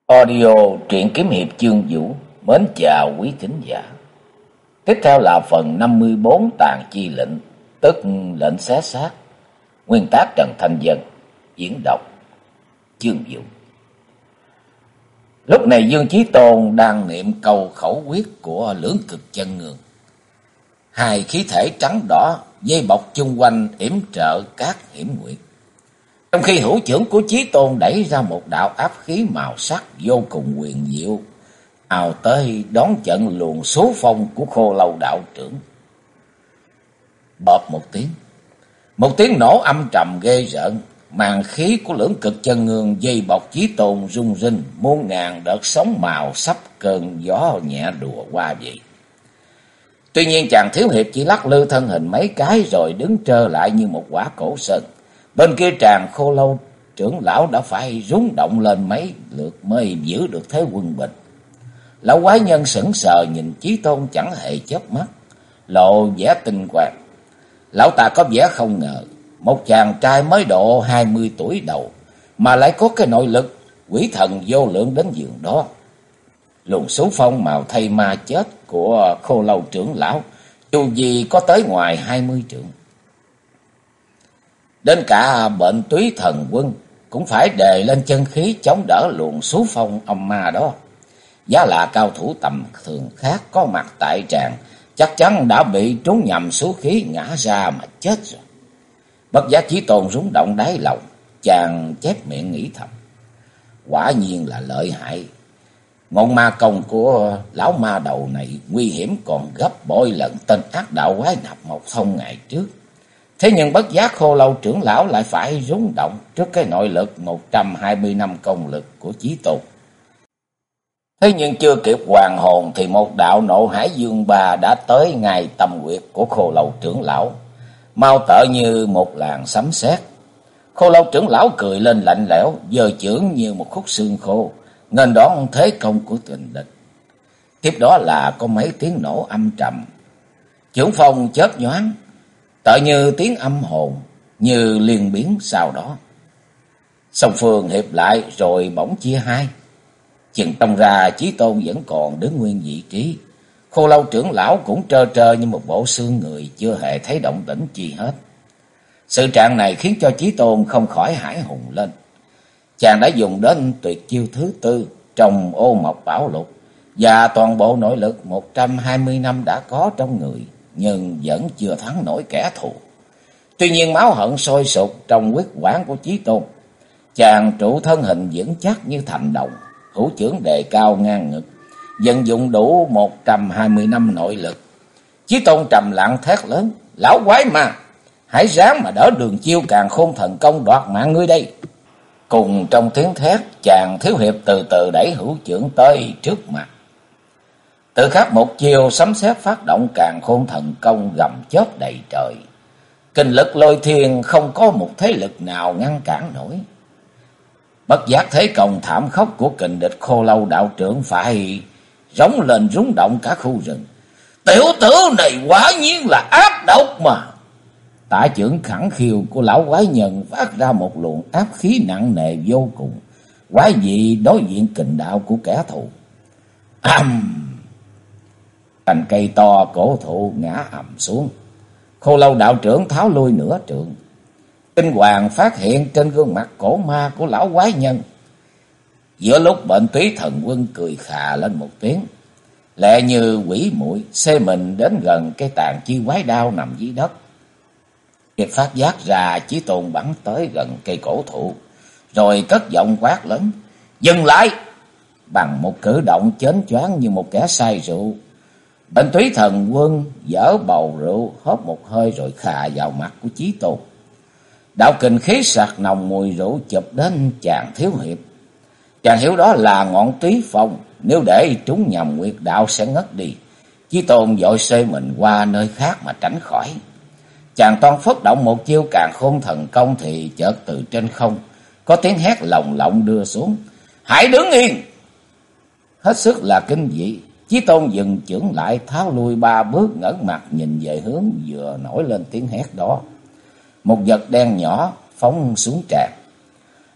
Audio truyện kiếm hiệp chương Vũ mến chào quý thính giả. Tiếp theo là phần 54 tàn chi lệnh, tức lệnh xé xác. Nguyên tác Trần Thanh Dân, diễn đọc chương Vũ. Lúc này Dương Chí Tôn đang niệm câu khẩu quyết của Lưỡng Cực Chân Ngương. Hai khí thể trắng đỏ dây bọc chung quanh yểm trợ các hiểm nguyệt. Trong khi hữu trưởng của Chí Tôn đẩy ra một đạo áp khí màu sắc vô cùng huyền diệu, ào tới đón trận luồng số phong của Khô Lâu đạo trưởng. Bợp một tiếng nổ âm trầm ghê rợn, màn khí của Lưỡng Cực Chân Ngương dây bọc Chí Tôn rung rinh, muôn ngàn đợt sóng màu sắp cơn gió nhẹ đùa qua vậy. Tuy nhiên chàng thiếu hiệp chỉ lắc lư thân hình mấy cái rồi đứng trơ lại như một quả cổ sơn. Bên kia tràng Khô Lâu trưởng lão đã phải rúng động lên mấy lượt mới giữ được thế quân bình. Lão quái nhân sững sờ nhìn Chí Tôn chẳng hề chớp mắt, lộ vẻ tinh quang. Lão ta có vẻ không ngờ, một chàng trai mới độ 20 tuổi đầu mà lại có cái nội lực quỷ thần vô lượng đến giường đó. Luồng số phong màu thây ma chết của Khô Lâu trưởng lão dù gì có tới ngoài 20 trượng. Đến cả Bệnh Túy Thần Quân cũng phải đề lên chân khí chống đỡ luồng số phong âm ma đó. Giá là cao thủ tầm thường khác có mặt tại tràng chắc chắn đã bị trúng nhầm số khí ngã ra mà chết rồi. Bất giác Chí Tôn rúng động đáy lòng, chàng chép miệng nghĩ thầm: quả nhiên là lợi hại. Ngọn ma công của lão ma đầu này nguy hiểm còn gấp bội lần tên ác đạo quái nạp Mộc Thông ngày trước. Thế nhưng bất giác Khô Lâu trưởng lão lại phải rúng động trước cái nội lực 120 năm công lực của Chí Tôn. Thế nhưng chưa kịp hoàn hồn thì một đạo nộ hải dương ba đã tới ngay tâm huyệt của Khô Lâu trưởng lão, mau tợ như một làn sấm sét. Khô Lâu trưởng lão cười lên lạnh lẽo, giơ chưởng như một khúc xương khô, nghênh đón thế công của kình địch. Tiếp đó là có mấy tiếng nổ âm trầm, chưởng phong chớp nhoáng, tựa như tiếng âm hồn, như liên biến sau đó. Song phương hiệp lại rồi bỗng chia hai. Chừng trông ra Chí Tôn vẫn còn đứng nguyên vị trí. Khô Lâu trưởng lão cũng trơ trơ như một bộ xương người, chưa hề thấy động tĩnh chi hết. Sự trạng này khiến cho Chí Tôn không khỏi hãi hùng lên. Chàng đã dùng đến tuyệt chiêu thứ tư trong Ô Mộc Bảo Lục, và toàn bộ nội lực 120 năm đã có trong người, nhưng vẫn chưa thắng nổi kẻ thù. Tuy nhiên máu hận sôi sục trong huyết quản của Chí Tôn. Chàng trụ thân hình vững chắc như thành đồng, hữu chưởng đề cao ngang ngực, vận dụng đủ 120 năm nội lực. Chí Tôn trầm lặng thét lớn: lão quái ma, hãy ráng mà đỡ đường chiêu Càn Khôn thần công đoạt mạng ngươi đây. Cùng trong tiếng thét, chàng thiếu hiệp từ từ đẩy hữu chưởng tới trước mặt. Tự khắc một chiều sấm sét phát động Càn Khôn thần công gầm chớp đầy trời. Kinh lực lôi thiên không có một thế lực nào ngăn cản nổi. Bất giác thế công thảm khốc của kình địch Khô Lâu đạo trưởng phải rống lên rúng động cả khu rừng. Tiểu tử này quả nhiên là ác độc mà. Tả chưởng khẳng khiu của lão quái nhân phát ra một luồng áp khí nặng nề vô cùng, quái dị đối diện kình đạo của kẻ thù. Cành cây to cổ thụ ngã ầm xuống. Khô Lâu đạo trưởng tháo lui nửa trượng. Kinh hoàng phát hiện trên gương mặt cổ ma của lão quái nhân. Giữa lúc Bệnh Túy Thần Quân cười khà lên một tiếng, lẹ như quỷ muội xê mình đến gần cây tàn chi quái đao nằm dưới đất. Kịp phát giác ra, Chí Tôn bắn tới gần cây cổ thụ, rồi cất giọng quát lớn: dừng lại! Bằng một cử động chến choáng như một kẻ say rượu, Bệnh Túy Thần Quân dở bầu rượu hớp một hơi rồi khà vào mặt của Chí Tôn. Đạo kình khí sặc nồng mùi rượu chụp đến chàng thiếu hiệp. Chàng hiểu đó là ngọn túy phong, nếu để trúng nhầm nguyệt đạo sẽ ngất đi. Chí Tôn vội xê mình qua nơi khác mà tránh khỏi. Chàng toan phất động một chiêu Càn Khôn thần công thì chợt từ trên không có tiếng hét lồng lộng đưa xuống: hãy đứng yên! Hết sức là kinh dị, Chí Tôn dừng chưởng lại, tháo lui 3 bước, ngẩng mặt nhìn về hướng vừa nổi lên tiếng hét đó. Một vật đen nhỏ phóng xuống tràn.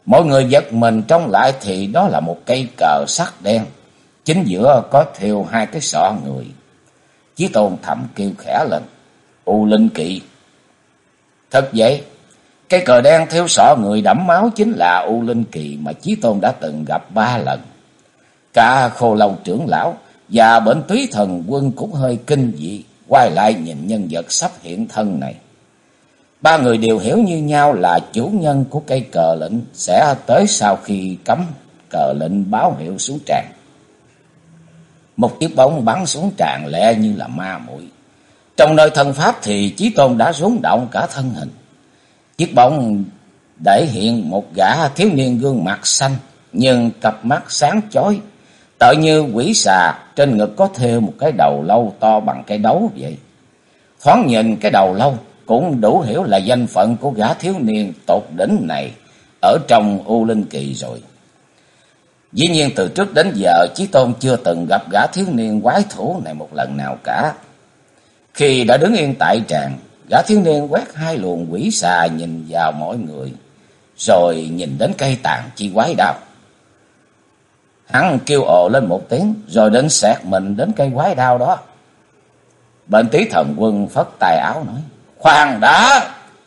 Mọi người giật mình trông lại thì đó là một cây cờ sắt đen, chính giữa có thêu hai cái sọ người. Chí Tôn thầm kêu khẽ lên: U Linh Kỵ. Thật vậy, cây cờ đen thêu sọ người đẫm máu chính là U Linh Kỳ mà Chí Tôn đã từng gặp 3 lần. Cả Khô Lâu trưởng lão và Bệnh Túy Thần Quân cũng hơi kinh dị, quay lại nhìn nhân vật sắp hiện thân này. 3 người đều hiểu như nhau là chủ nhân của cây cờ lệnh sẽ tới sau khi cắm cờ lệnh báo hiệu xuống tràng. Một chiếc bóng bắn xuống tràng lẹ như là ma muội. Trong nơi thân pháp thì Chí Tôn đã rúng động cả thân hình. Chiếc bóng để hiện một gã thiếu niên gương mặt xanh, nhưng cặp mắt sáng chói, tựa như quỷ xà, trên ngực có thêu một cái đầu lâu to bằng cái đấu vậy. Thoáng nhìn cái đầu lâu cũng đủ hiểu là danh phận của gã thiếu niên tột đỉnh này ở trong U Linh Kỳ rồi. Dĩ nhiên từ trước đến giờ Chí Tôn chưa từng gặp gã thiếu niên quái thủ này một lần nào cả. Khi đã đứng yên tại tràng, gã thiếu niên quét 2 luồng quỷ xà nhìn vào mọi người, rồi nhìn đến cây tàn chi quái đao. Hắn kêu ồ lên một tiếng, rồi đến xẹt mình đến cây quái đao đó. Bệnh Túy Thần Quân phất tay áo nói: Khoan đã!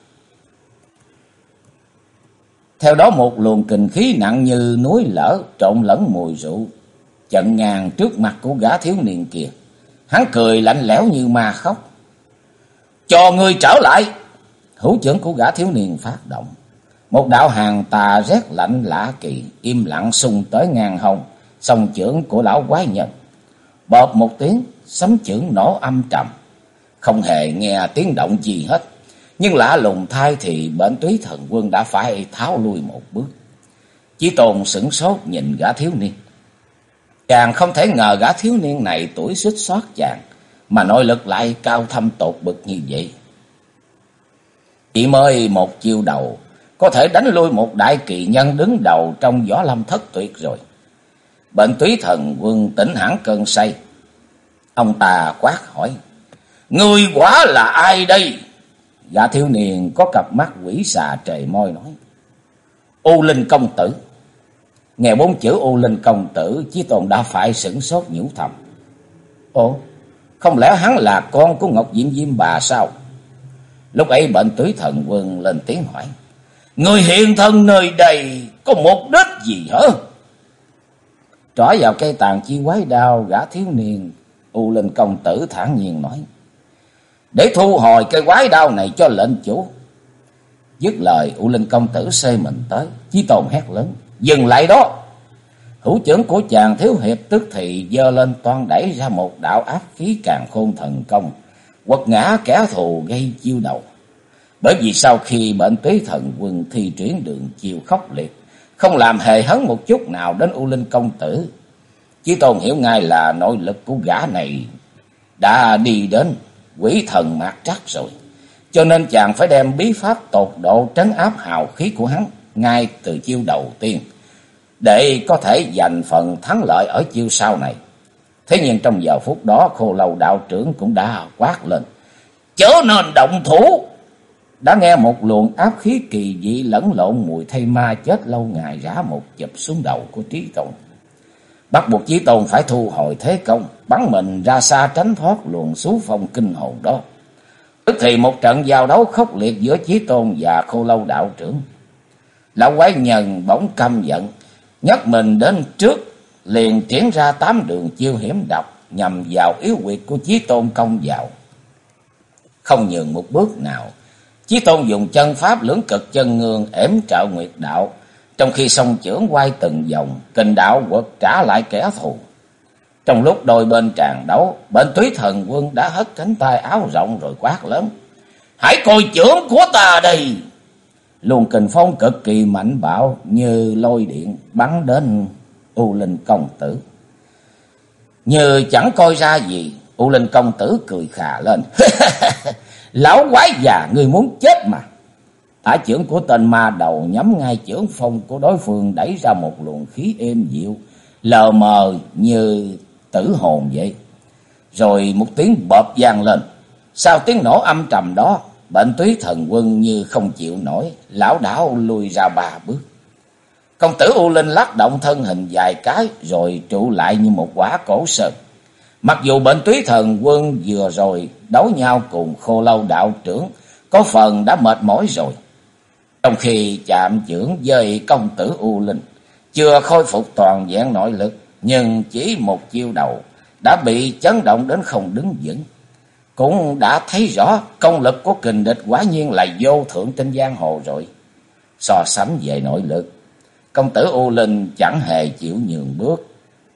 Theo đó một luồng kình khí nặng như núi lở trộn lẫn mùi rượu chặn ngang trước mặt của gã thiếu niên kia. Hắn cười lạnh lẽo như ma khóc: Cho ngươi trở lại! Hữu trưởng của gã thiếu niên phát động. Một đạo hàn tà rét lạnh lạ kỳ im lặng xung tới ngang hông song chưởng của lão quái nhân. Bộp một tiếng, sấm chưởng nổ âm trầm, không hề nghe tiếng động gì hết. Nhưng lạ lùng thay thì Bệnh Túy Thần Quân đã phải tháo lui một bước. Chí Tôn sửng sốt nhìn gã thiếu niên. Chàng không thể ngờ gã thiếu niên này tuổi xuýt xoát chàng mà nội lực lại cao thâm tột bực như vậy. Chỉ mới một chiêu đầu có thể đánh lui một đại kỳ nhân đứng đầu trong Võ Lâm thất tuyệt rồi. Bệnh Túy Thần Quân tỉnh hẳn cơn say. Ông ta quát hỏi: Ngươi quả là ai đây? Gã thiếu niên có cặp mắt quỷ xà trề môi nói: U Linh công tử. Nghe 4 chữ U Linh công tử, Chí Tôn đã phải sửng sốt nhủ thầm: Ồ, không lẽ hắn là con của Ngọc Diệm Diêm bà sao? Lúc ấy Bệnh Túy Thần Quân lên tiếng hỏi: Người hiện thân nơi đây có mục đích gì hả? Trỏ vào cây tàn chi quái đao, gã thiếu niên U Linh công tử thản nhiên nói: Để thu hồi cây quái đao này cho lệnh chủ. Dứt lời, U Linh công tử xê mình tới. Chí Tôn hét lớn: Dừng lại đó! Hữu trưởng của chàng thiếu hiệp tức thì giơ lên toan đẩy ra một đạo áp khí càn khôn thần công, quật ngã kẻ thù gây chiêu đầu. Bởi vì sau khi Bệnh Túy Thần Quân thi triển đường chiêu khốc liệt, không làm hề hấn một chút nào đến U Linh công tử, Chí Tôn hiểu ngay là nội lực của gã này đã đi đến quỷ thần mạt trắc rồi. Cho nên chàng phải đem bí pháp tột độ trấn áp hào khí của hắn ngay từ chiêu đầu tiên, để có thể giành phần thắng lợi ở chiêu sau này. Thế nhưng trong giờ phút đó, Khô Lâu đạo trưởng cũng đã quát lên: Chớ nên động thủ! Đã nghe một luồng áp khí kỳ dị lẫn lộn mùi thây ma chết lâu ngày rã một chụp xuống đầu của Chí Tôn, bắt buộc Chí Tôn phải thu hồi thế công, bắn mình ra xa tránh thoát luồng xú phong kinh hồn đó. Tức thì một trận giao đấu khốc liệt giữa Chí Tôn và Khô Lâu đạo trưởng. Lão quái nhân bỗng căm giận, nhấc mình đến trước, liền triển ra 8 đường chiêu hiểm độc nhằm vào yếu huyệt của Chí Tôn công vào. Không nhường một bước nào, Chí Tôn dùng chân pháp lưỡng cực chân ngương ẻm trợ nguyệt đạo, trong khi song chưởng quay từng vòng, kình đạo quật trả lại kẻ thù. Trong lúc đôi bên tràn đấu, Bệnh Túy Thần Quân đã hất cánh tay áo rộng rồi quát lớn: Hãy coi chưởng của ta đây! Luồng kình phong cực kỳ mạnh bạo như lôi điện bắn đến U Linh công tử. Như chẳng coi ra gì, U Linh công tử cười khà lên: Lão quái già, ngươi muốn chết mà! Tả chưởng của tên ma đầu nhắm ngay chưởng phong của đối phương, đẩy ra một luồng khí êm dịu, lờ mờ như tử hồn vậy. Rồi một tiếng bợp vang lên. Sau tiếng nổ âm trầm đó, Bệnh Túy Thần Quân như không chịu nổi, lảo đảo lùi ra 3 bước. Công tử U Linh lắc động thân hình vài cái rồi trụ lại như một quả cổ sơn. Mặc dù Bệnh Túy Thần Quân vừa rồi đấu nhau cùng Khô Lâu đạo trưởng có phần đã mệt mỏi rồi, trong khi chạm chưởng với công tử U Linh chưa khôi phục toàn vẹn nội lực, nhưng chỉ một chiêu đầu đã bị chấn động đến không đứng vững, cũng đã thấy rõ công lực của kình địch quả nhiên là vô thượng trên giang hồ rồi. So sánh về nội lực, công tử U Linh chẳng hề chịu nhường bước.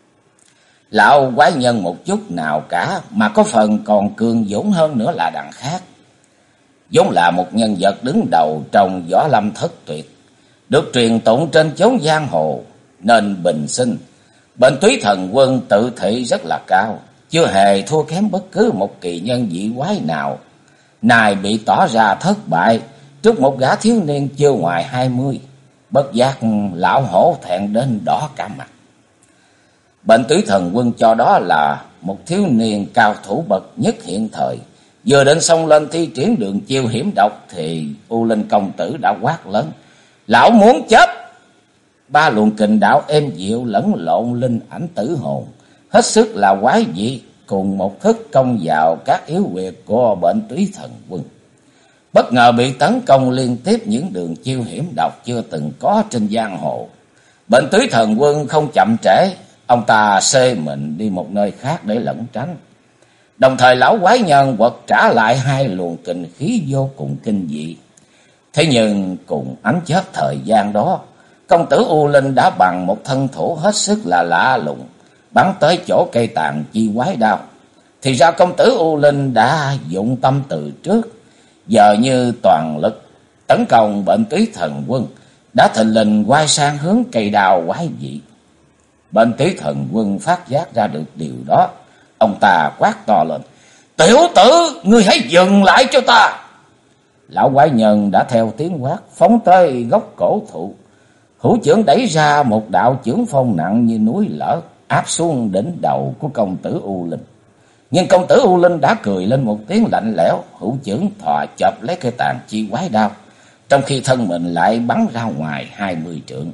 Lão quái nhân một chút nào cả, mà có phần còn cường dũng hơn nữa là đằng khác. Vốn là một nhân vật đứng đầu trong võ lâm thất tuyệt, được truyền tụng trên chốn giang hồ, nên bình sinh Bệnh Túy Thần Quân tự thị rất là cao, chưa hề thua kém bất cứ một kỳ nhân dị quái nào. Này bị tỏ ra thất bại trước một gã thiếu niên chưa ngoài 20, bất giác lão hổ thẹn đến đỏ cả mặt. Bệnh Túy Thần Quân cho đó là một thiếu niên cao thủ bậc nhất hiện thời, vừa định xông lên thi triển đường chiêu hiểm độc thì U Linh công tử đã quát lớn: "Lão muốn chết!" Ba luồng kình đạo êm dịu lẫn lộn linh ảnh tử hồn, hết sức là quái dị, cùng một thức công vào các yếu huyệt của Bệnh Túy Thần Quân. Bất ngờ bị tấn công liên tiếp những đường chiêu hiểm độc chưa từng có trên giang hồ. Bệnh Túy Thần Quân không chậm trễ, ông ta xê mình đi một nơi khác để lẩn tránh. Đồng thời lão quái nhân quật trả lại hai luồng kình khí vô cùng kinh dị. Thế nhưng cùng ánh chớp thời gian đó, công tử U Linh đã bằng một thân thủ hết sức là lạ lùng bắn tới chỗ cây tàn chi quái đao. Thì ra công tử U Linh đã dụng tâm từ trước, giờ như toàn lực tấn công Bệnh Túy Thần Quân, đã thình lình quay sang hướng cây đao quái dị. Bệnh Túy Thần Quân phát giác ra được điều đó, ông ta quát to lên: "Tiểu tử, ngươi hãy dừng lại cho ta!" Lão quái nhân đã theo tiếng quát phóng tới gốc cổ thụ, hữu chưởng đẩy ra một đạo chưởng phong nặng như núi lở, áp xuống đỉnh đầu của công tử U Linh. Nhưng công tử U Linh đã cười lên một tiếng lạnh lẽo, hữu chưởng thò chộp lấy cây tàn chi quái đao, trong khi thân mình lại bắn ra ngoài 20 trượng.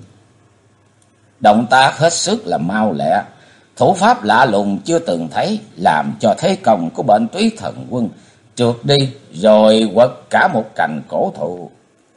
Động tác hết sức là mau lẹ, thủ pháp lạ lùng chưa từng thấy, làm cho thế công của Bệnh Túy Thần Quân trượt đi, rồi quật cả một cành cổ thụ.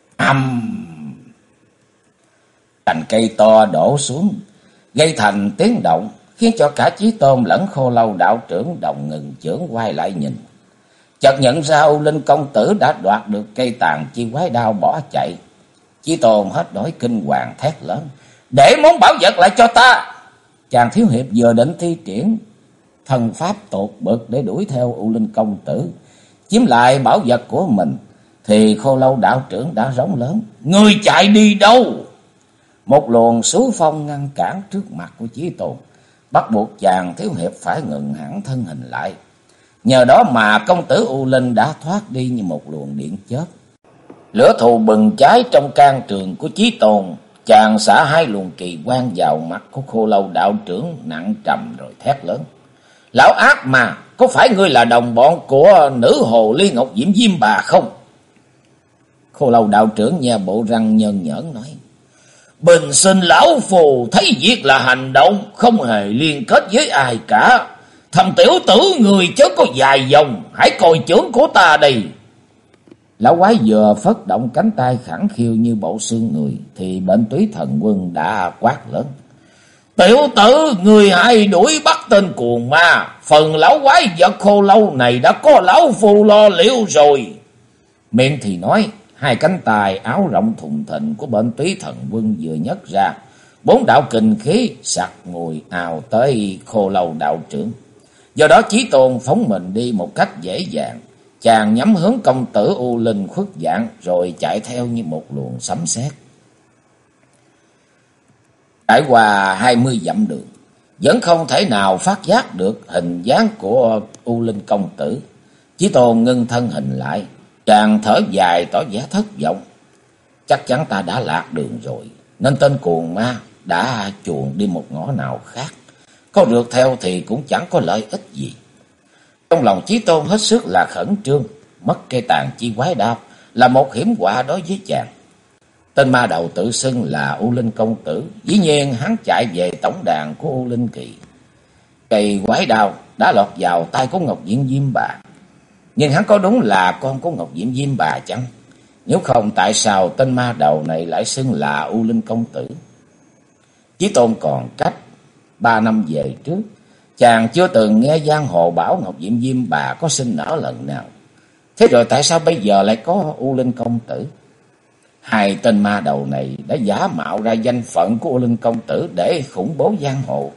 Cành cây to đổ xuống, gây thành tiếng động, khiến cho cả Chí Tôn lẫn Khô Lâu đạo trưởng đồng ngừng chưởng quay lại nhìn. Chợt nhận ra U Linh công tử đã đoạt được cây tàn chi quái đao bỏ chạy. Chí Tôn hết nỗi kinh hoàng thét lớn: "Để món bảo vật lại cho ta!" Chàng thiếu hiệp vừa định thi triển thần pháp tột bực để đuổi theo U Linh công tử, chiếm lại bảo vật của mình, thì Khô Lâu đạo trưởng đã rống lớn: "Ngươi chạy đi đâu?" Một luồng xú phong ngăn cản trước mặt của Chí Tôn, bắt buộc chàng thiếu hiệp phải ngừng hẳn thân hình lại. Nhờ đó mà công tử U Linh đã thoát đi như một luồng điện chớp. Lửa thù bừng cháy trong can trường của Chí Tôn, chàng xả hai luồng kỳ quang vào mặt của Khô Lâu đạo trưởng nặng trầm rồi thét lớn: "Lão ác mà, có phải ngươi là đồng bọn của nữ hồ ly Ngọc Diễm Diêm Bà không?" Khô Lâu đạo trưởng nhe bộ răng nhơn nhởn nói: "Bình sinh lão phù thấy việc là hành động, không hề liên kết với ai cả. Thầm tiểu tử người chớ có dài dòng, hãy coi chưởng của ta đây." Lão quái vừa phất động cánh tay khẳng khiu như bộ xương người, thì Bệnh Túy Thần Quân đã quát lớn: "Tiểu tử, người hãy đuổi bắt tên cuồng ma, phần lão quái vật Khô Lâu này đã có lão phù lo liệu rồi." Miệng thì nói, hai cánh tay áo rộng thùng thình của Bệnh Túy Thần Quân vừa nhấc ra, 4 đạo kình khí sặc mùi ào tới Khô Lâu đạo trưởng. Do đó Chí Tôn phóng mình đi một cách dễ dàng, chàng nhắm hướng công tử U Linh khuất dạng rồi chạy theo như một luồng sấm sét. Trải qua 20 dặm đường, vẫn không thể nào phát giác được hình dáng của U Linh công tử. Chí Tôn ngưng thân hình lại, chàng thở dài tỏ vẻ thất vọng. Chắc chắn ta đã lạc đường rồi, nên tên cuồng ma đã chuồn đi một ngõ nào khác. Có rượt theo thì cũng chẳng có lợi ích gì. Trong lòng Chí Tôn hết sức là khẩn trương, mất cây tàn chi quái đao là một hiểm họa đối với chàng. Tên ma đầu tự xưng là U Linh công tử, dĩ nhiên hắn chạy về tổng đàn của U Linh Kỳ. Cây quái đao đã lọt vào tay của Ngọc Diện Diêm Bà. Nhưng hắn có đúng là con của Ngọc Diện Diêm Bà chăng? Nếu không, tại sao tên ma đầu này lại xưng là U Linh công tử? Chí Tôn còn cách 3 năm về trước, chàng chưa từng nghe giang hồ bảo Ngọc Diệm Diêm Bà có sinh nở lần nào. Thế rồi tại sao bây giờ lại có U Linh công tử? Hai tên ma đầu này đã giả mạo ra danh phận của U Linh công tử để khủng bố giang hồ.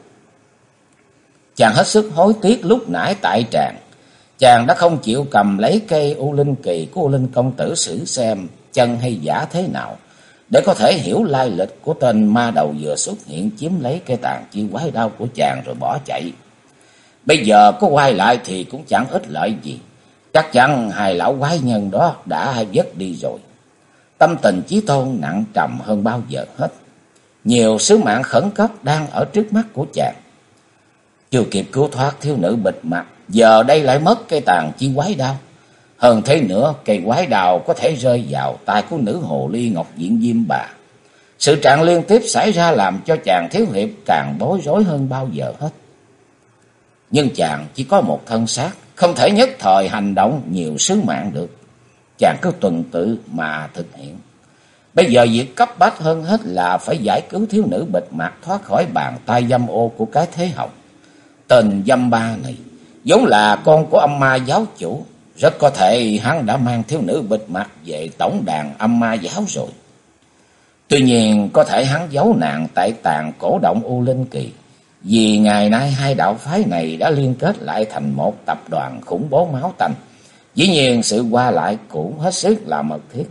Chàng hết sức hối tiếc lúc nãy tại tràng, chàng đã không chịu cầm lấy cây U Linh kỳ của U Linh công tử xử xem chân hay giả thế nào, để có thể hiểu lai lịch của tên ma đầu vừa xuất hiện chiếm lấy cây tàn chi quái đao của chàng rồi bỏ chạy. Bây giờ có quay lại thì cũng chẳng ích lợi gì. Chắc chắn hai lão quái nhân đó đã dứt đi rồi. Tâm tình Chí Tôn nặng trầm hơn bao giờ hết. Nhiều sứ mạng khẩn cấp đang ở trước mắt của chàng. Chưa kịp cứu thoát thiếu nữ bịt mặt, giờ đây lại mất cây tàn chi quái đao. Hơn thế nữa, cây quái đao có thể rơi vào tay của nữ hồ ly Ngọc Diện Diêm Bà. Sự trạng liên tiếp xảy ra làm cho chàng thiếu hiệp càng bối rối hơn bao giờ hết. Nhưng chàng chỉ có một thân xác, không thể nhất thời hành động nhiều sứ mạng được. Chàng cứ tuần tự mà thực hiện. Bây giờ việc cấp bách hơn hết là phải giải cứu thiếu nữ bịt mặt thoát khỏi bàn tay dâm ô của cái Thế Hồng. Tên dâm ba này vốn là con của âm ma giáo chủ, rất có thể hắn đã mang thiếu nữ bịt mặt về tổng đàn âm ma giáo rồi. Tuy nhiên có thể hắn giấu nạn tại tàn cổ động U Linh Kỳ, vì ngày nay hai đạo phái này đã liên kết lại thành một tập đoàn khủng bố máu tanh. Dĩ nhiên sự qua lại cũng hết sức là mật thiết.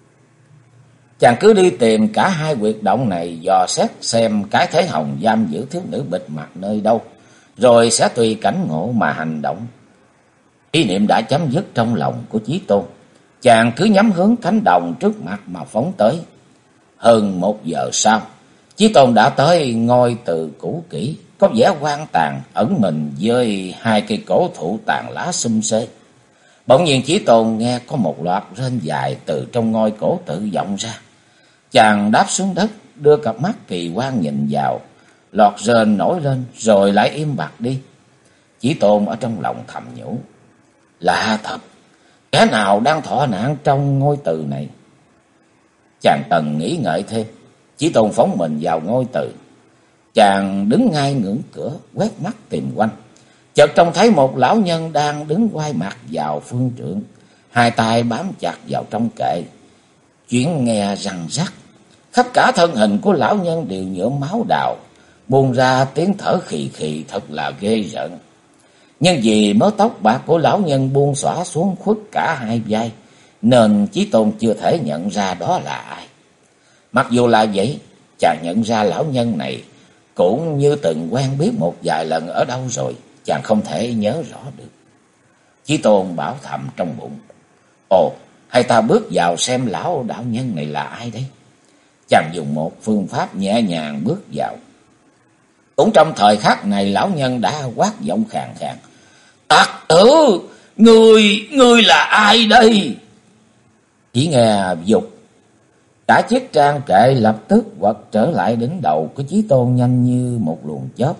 Chàng cứ đi tìm cả hai huyệt động này, dò xét xem cái Thế Hồng giam giữ thiếu nữ bịt mặt nơi đâu, rồi sẽ tùy cảnh ngộ mà hành động. Ý niệm đã chấm dứt trong lòng của Chí Tôn, chàng cứ nhắm hướng cánh đồng trước mặt mà phóng tới. Hơn 1 giờ sau, Chí Tôn đã tới ngôi Từ cũ kỹ, có vẻ hoang tàn, ẩn mình dưới hai cây cổ thụ tàn lá xum xê. Bỗng nhiên Chí Tôn nghe có một loạt rên dài từ trong ngôi cổ tự vọng ra. Chàng đáp xuống đất, đưa cặp mắt kỳ quan nhìn vào, loạt rên nổi lên rồi lại im bặt đi. Chí Tôn ở trong lòng thầm nhủ, lạ thật, kẻ nào đang thọ nạn trong ngôi Từ này? Chàng cần nghĩ ngợi thêm, Chí Tôn phóng mình vào ngôi Từ. Chàng đứng ngay ngưỡng cửa, quét mắt tìm quanh. Chợt trông thấy một lão nhân đang đứng quay mặt vào phương trượng, hai tay bám chặt vào trong kệ, chuyện nghe răng rắc. Khắp cả thân hình của lão nhân đều nhuộm máu đào, buông ra tiếng thở khì khì thật là ghê rợn. Nhưng vì mớ tóc bạc của lão nhân buông xõa xuống khuất cả hai vai, nên Chí Tôn chưa thể nhận ra đó là ai. Mặc dù là vậy, chàng nhận ra lão nhân này cũng như từng quen biết một vài lần ở đâu rồi, chàng không thể nhớ rõ được. Chí Tôn bảo thầm trong bụng, ồ, hay ta bước vào xem lão đạo nhân này là ai đấy. Chàng dùng một phương pháp nhẹ nhàng bước vào. Cũng trong thời khắc này, lão nhân đã quát giọng khàn khàn, tặc tử, ngươi là ai đây? Chỉ nghe dục, cả chiếc trang kệ lập tức quật trở lại đỉnh đầu của Chí Tôn nhanh như một luồng chớp.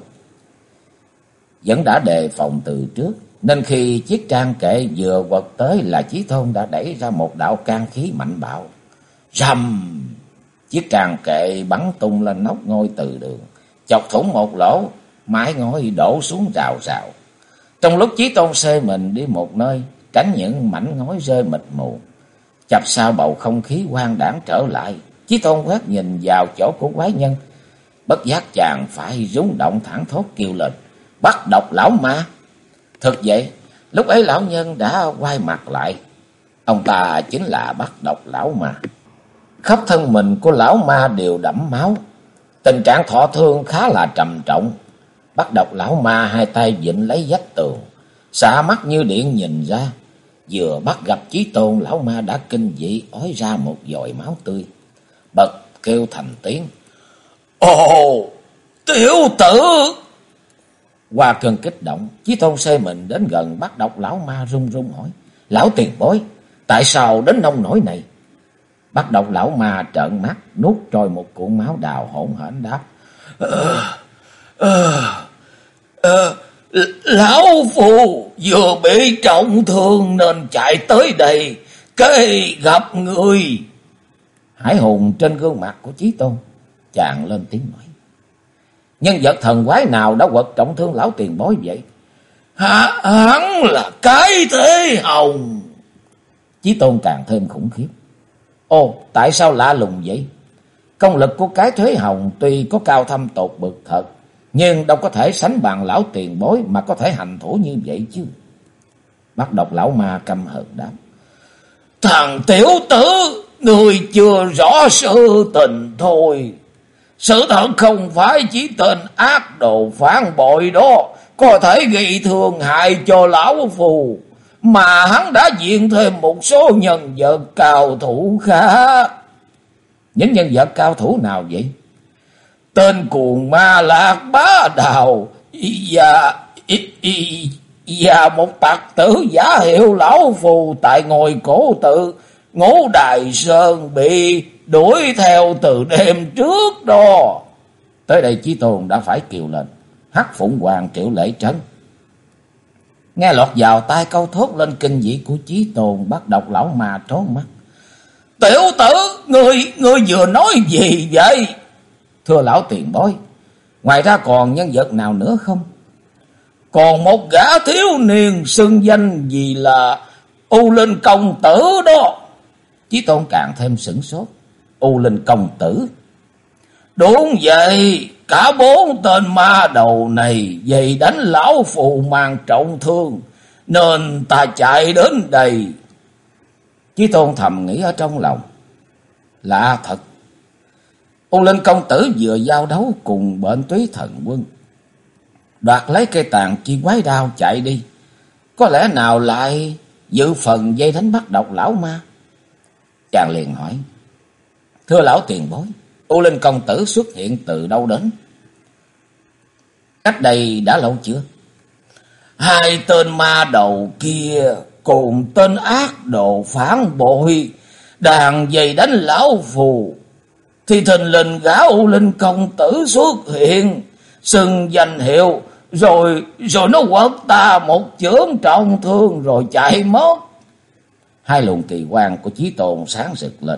Vẫn đã đề phòng từ trước, nên khi chiếc trang kệ vừa quật tới là Chí Tôn đã đẩy ra một đạo can khí mạnh bạo. Rầm! Chiếc trang kệ bắn tung lên nóc ngôi Từ đường, chọc thủng một lỗ, mái ngói đổ xuống rào rào. Trong lúc Chí Tôn xê mình đi một nơi, tránh những mảnh ngói rơi mịt mù, chập sau bầu không khí hoang đãng trở lại, Chí Tôn quét nhìn vào chỗ của quái nhân. Bất giác chàng phải rung động thẳng thốt kêu lên, bắt độc lão ma. Thực vậy, lúc ấy lão nhân đã quay mặt lại. Ông ta chính là bắt độc lão ma. Khắp thân mình của lão ma đều đẫm máu, tình trạng thọ thương khá là trầm trọng. Bắt độc lão ma hai tay vịn lấy vách tường, xạ mắt như điện nhìn ra. Vừa bắt gặp Chí Tôn, lão ma đã kinh dị ói ra một dội máu tươi, bật kêu thành tiếng, ồ, tiểu tử! Qua cơn kích động, Chí Tôn xê mình đến gần bắt độc lão ma, run run hỏi, lão tiền bối, tại sao đến nông nỗi này? Bắt Độc lão ma trợn mắt, nuốt trôi một cuộn máu đào, hổn hển đáp: Lão phù vừa bị trọng thương nên chạy tới đây, cái gặp người. Hải hùng trên gương mặt của Chí Tôn chàng lên tiếng nói: Nhân vật thần quái nào đã quật trọng thương lão tiền bối vậy? Hắn là Cái Thế Hồng. Chí Tôn càng thêm khủng khiếp: Ồ, tại sao lạ lùng vậy? Công lực của Cái Thế Hồng tuy có cao thâm tột bực thật, nhưng đâu có thể sánh bằng lão tiền bối mà có thể hành thủ như vậy chứ. Bắt Độc lão ma căm hờn đáp: Thằng tiểu tử, người chưa rõ sự tình thôi. Sự thật không phải chỉ tên ác đồ phản bội đó có thể gây thương hại cho lão phù, mà hắn đã diện thêm một số nhân vật cao thủ khác. Những nhân vật cao thủ nào vậy? Tên cuồng ma Lạc Bá Đào và một tặc tử giả hiệu lão phù tại ngôi cổ tự Ngũ Đài Sơn bị đuổi theo từ đêm trước đó. Tới đây Chí Tôn đã phải kêu lên: Hắc Phụng Hoàng Triệu Lễ Trấn. Nghe lọt vào tai câu thốt lên kinh dị của Chí Tôn, Bắt Độc lão ma trốn mắt: Tiểu tử, ngươi vừa nói gì vậy? Thưa lão tiền bối, ngoài ra còn nhân vật nào nữa không? Còn một gã thiếu niên xưng danh gì là U Linh công tử đó. Chí Tôn càng thêm sửng sốt: U Linh công tử? Đúng vậy, cả bốn tên ma đầu này dày đánh lão phù mang trọng thương, nên ta chạy đến đây. Chí Tôn thầm nghĩ ở trong lòng: lạ thật, U Linh công tử vừa giao đấu cùng Bệnh Túy Thần Quân, đoạt lấy cây tàn chi quái đao chạy đi, có lẽ nào lại dự phần dây đánh Bắt Độc lão ma? Chàng liền hỏi: Thưa lão tiền bối, U Linh công tử xuất hiện từ đâu đến? Cách đây đã lâu chưa? Hai tên ma đầu kia cùng tên ác đồ phản bội đàn dày đánh lão phù, thì thình lình gã U Linh công tử xuất hiện, xưng danh hiệu, rồi nó quật ta một chưởng trọng thương rồi chạy mất. Hai luồng kỳ quan của Chí Tôn sáng rực lên.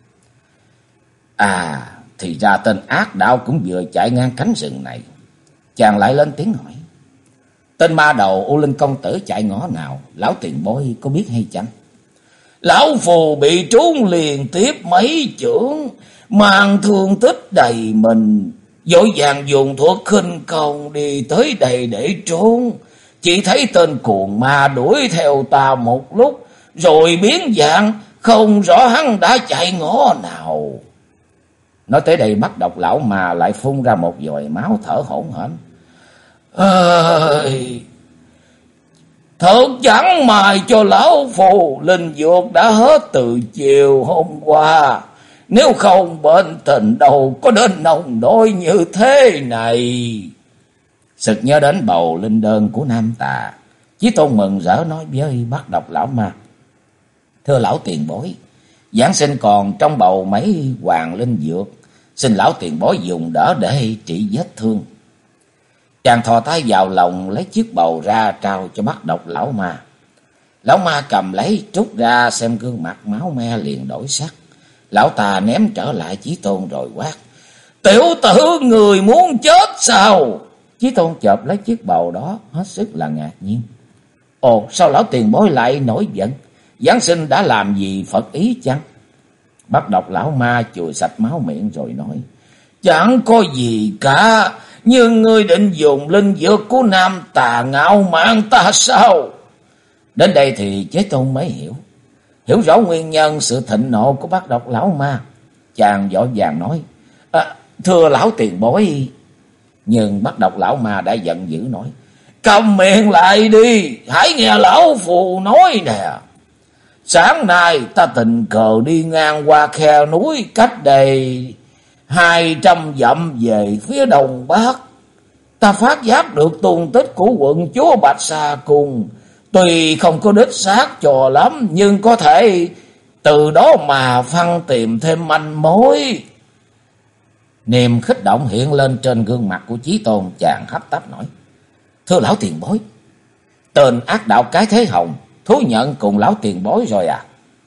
À, thì ra tên ác đạo cũng vừa chạy ngang cánh rừng này. Chàng lại lên tiếng hỏi: Tên ma đầu U Linh công tử chạy ngõ nào, lão tiền bối có biết hay chăng? Lão phù bị trúng liền tiếp mấy chưởng, mang thương tích đầy mình, vội vàng dùng thuật khinh công đi tới đây để trốn. Chỉ thấy tên cuồng ma đuổi theo ta một lúc, rồi biến dạng, không rõ hắn đã chạy ngõ nào. Nói tới đây Bắt Độc lão ma lại phun ra một vòi máu, thở hổn hển: Ơi, thật chẳng may cho lão phù, linh dược đã hết từ chiều hôm qua. Nếu không bệnh tình đâu có đến nông nỗi như thế này. Sực nhớ đến bầu linh đơn của Nam Tà, Chí Tôn mừng rỡ nói với Bắt Độc lão ma: Thưa lão tiền bối, giáng sinh còn trong bầu mấy hoàng linh dược, xin lão tiền bối dùng đỡ để trị vết thương. Chàng thò tay vào lòng lấy chiếc bầu ra trao cho Bắt Độc lão ma. Lão ma cầm lấy trút ra xem, gương mặt máu me liền đổi sắc. Lão ta ném trở lại Chí Tôn rồi quát: Tiểu tử, người muốn chết sao? Chí Tôn chộp lấy chiếc bầu đó hết sức là ngạc nhiên. Ồ, sao lão tiền bối lại nổi giận? Giáng sinh đã làm gì Phật ý chăng? Bắt Độc lão ma chùi sạch máu miệng rồi nói: Chẳng có gì cả, nhưng ngươi định dùng linh dược của Nam Tà ngạo mạn ta sao? Đến đây thì Chí Tôn mới hiểu rõ nguyên nhân sự thịnh nộ của Bắt Độc lão ma. Chàng vội vàng nói: Thưa lão tiền bối. Nhưng Bắt Độc lão ma đã giận dữ nói: Câm miệng lại đi, hãy nghe lão phù nói nè. Sáng nay ta tình cờ đi ngang qua khe núi cách đây 200 dặm về phía đông bắc. Ta phát giác được tung tích của quận chúa Bạch Sa Cung. Tuy không có đích xác cho lắm, nhưng có thể từ đó mà Phân tìm thêm manh mối. Niềm khích động hiện lên trên gương mặt của Chí Tôn, chàng hấp tấp nói: Thưa lão tiền bối, tên ác đạo Cái Thế Hồng thú nhận cùng lão tiền bối rồi à?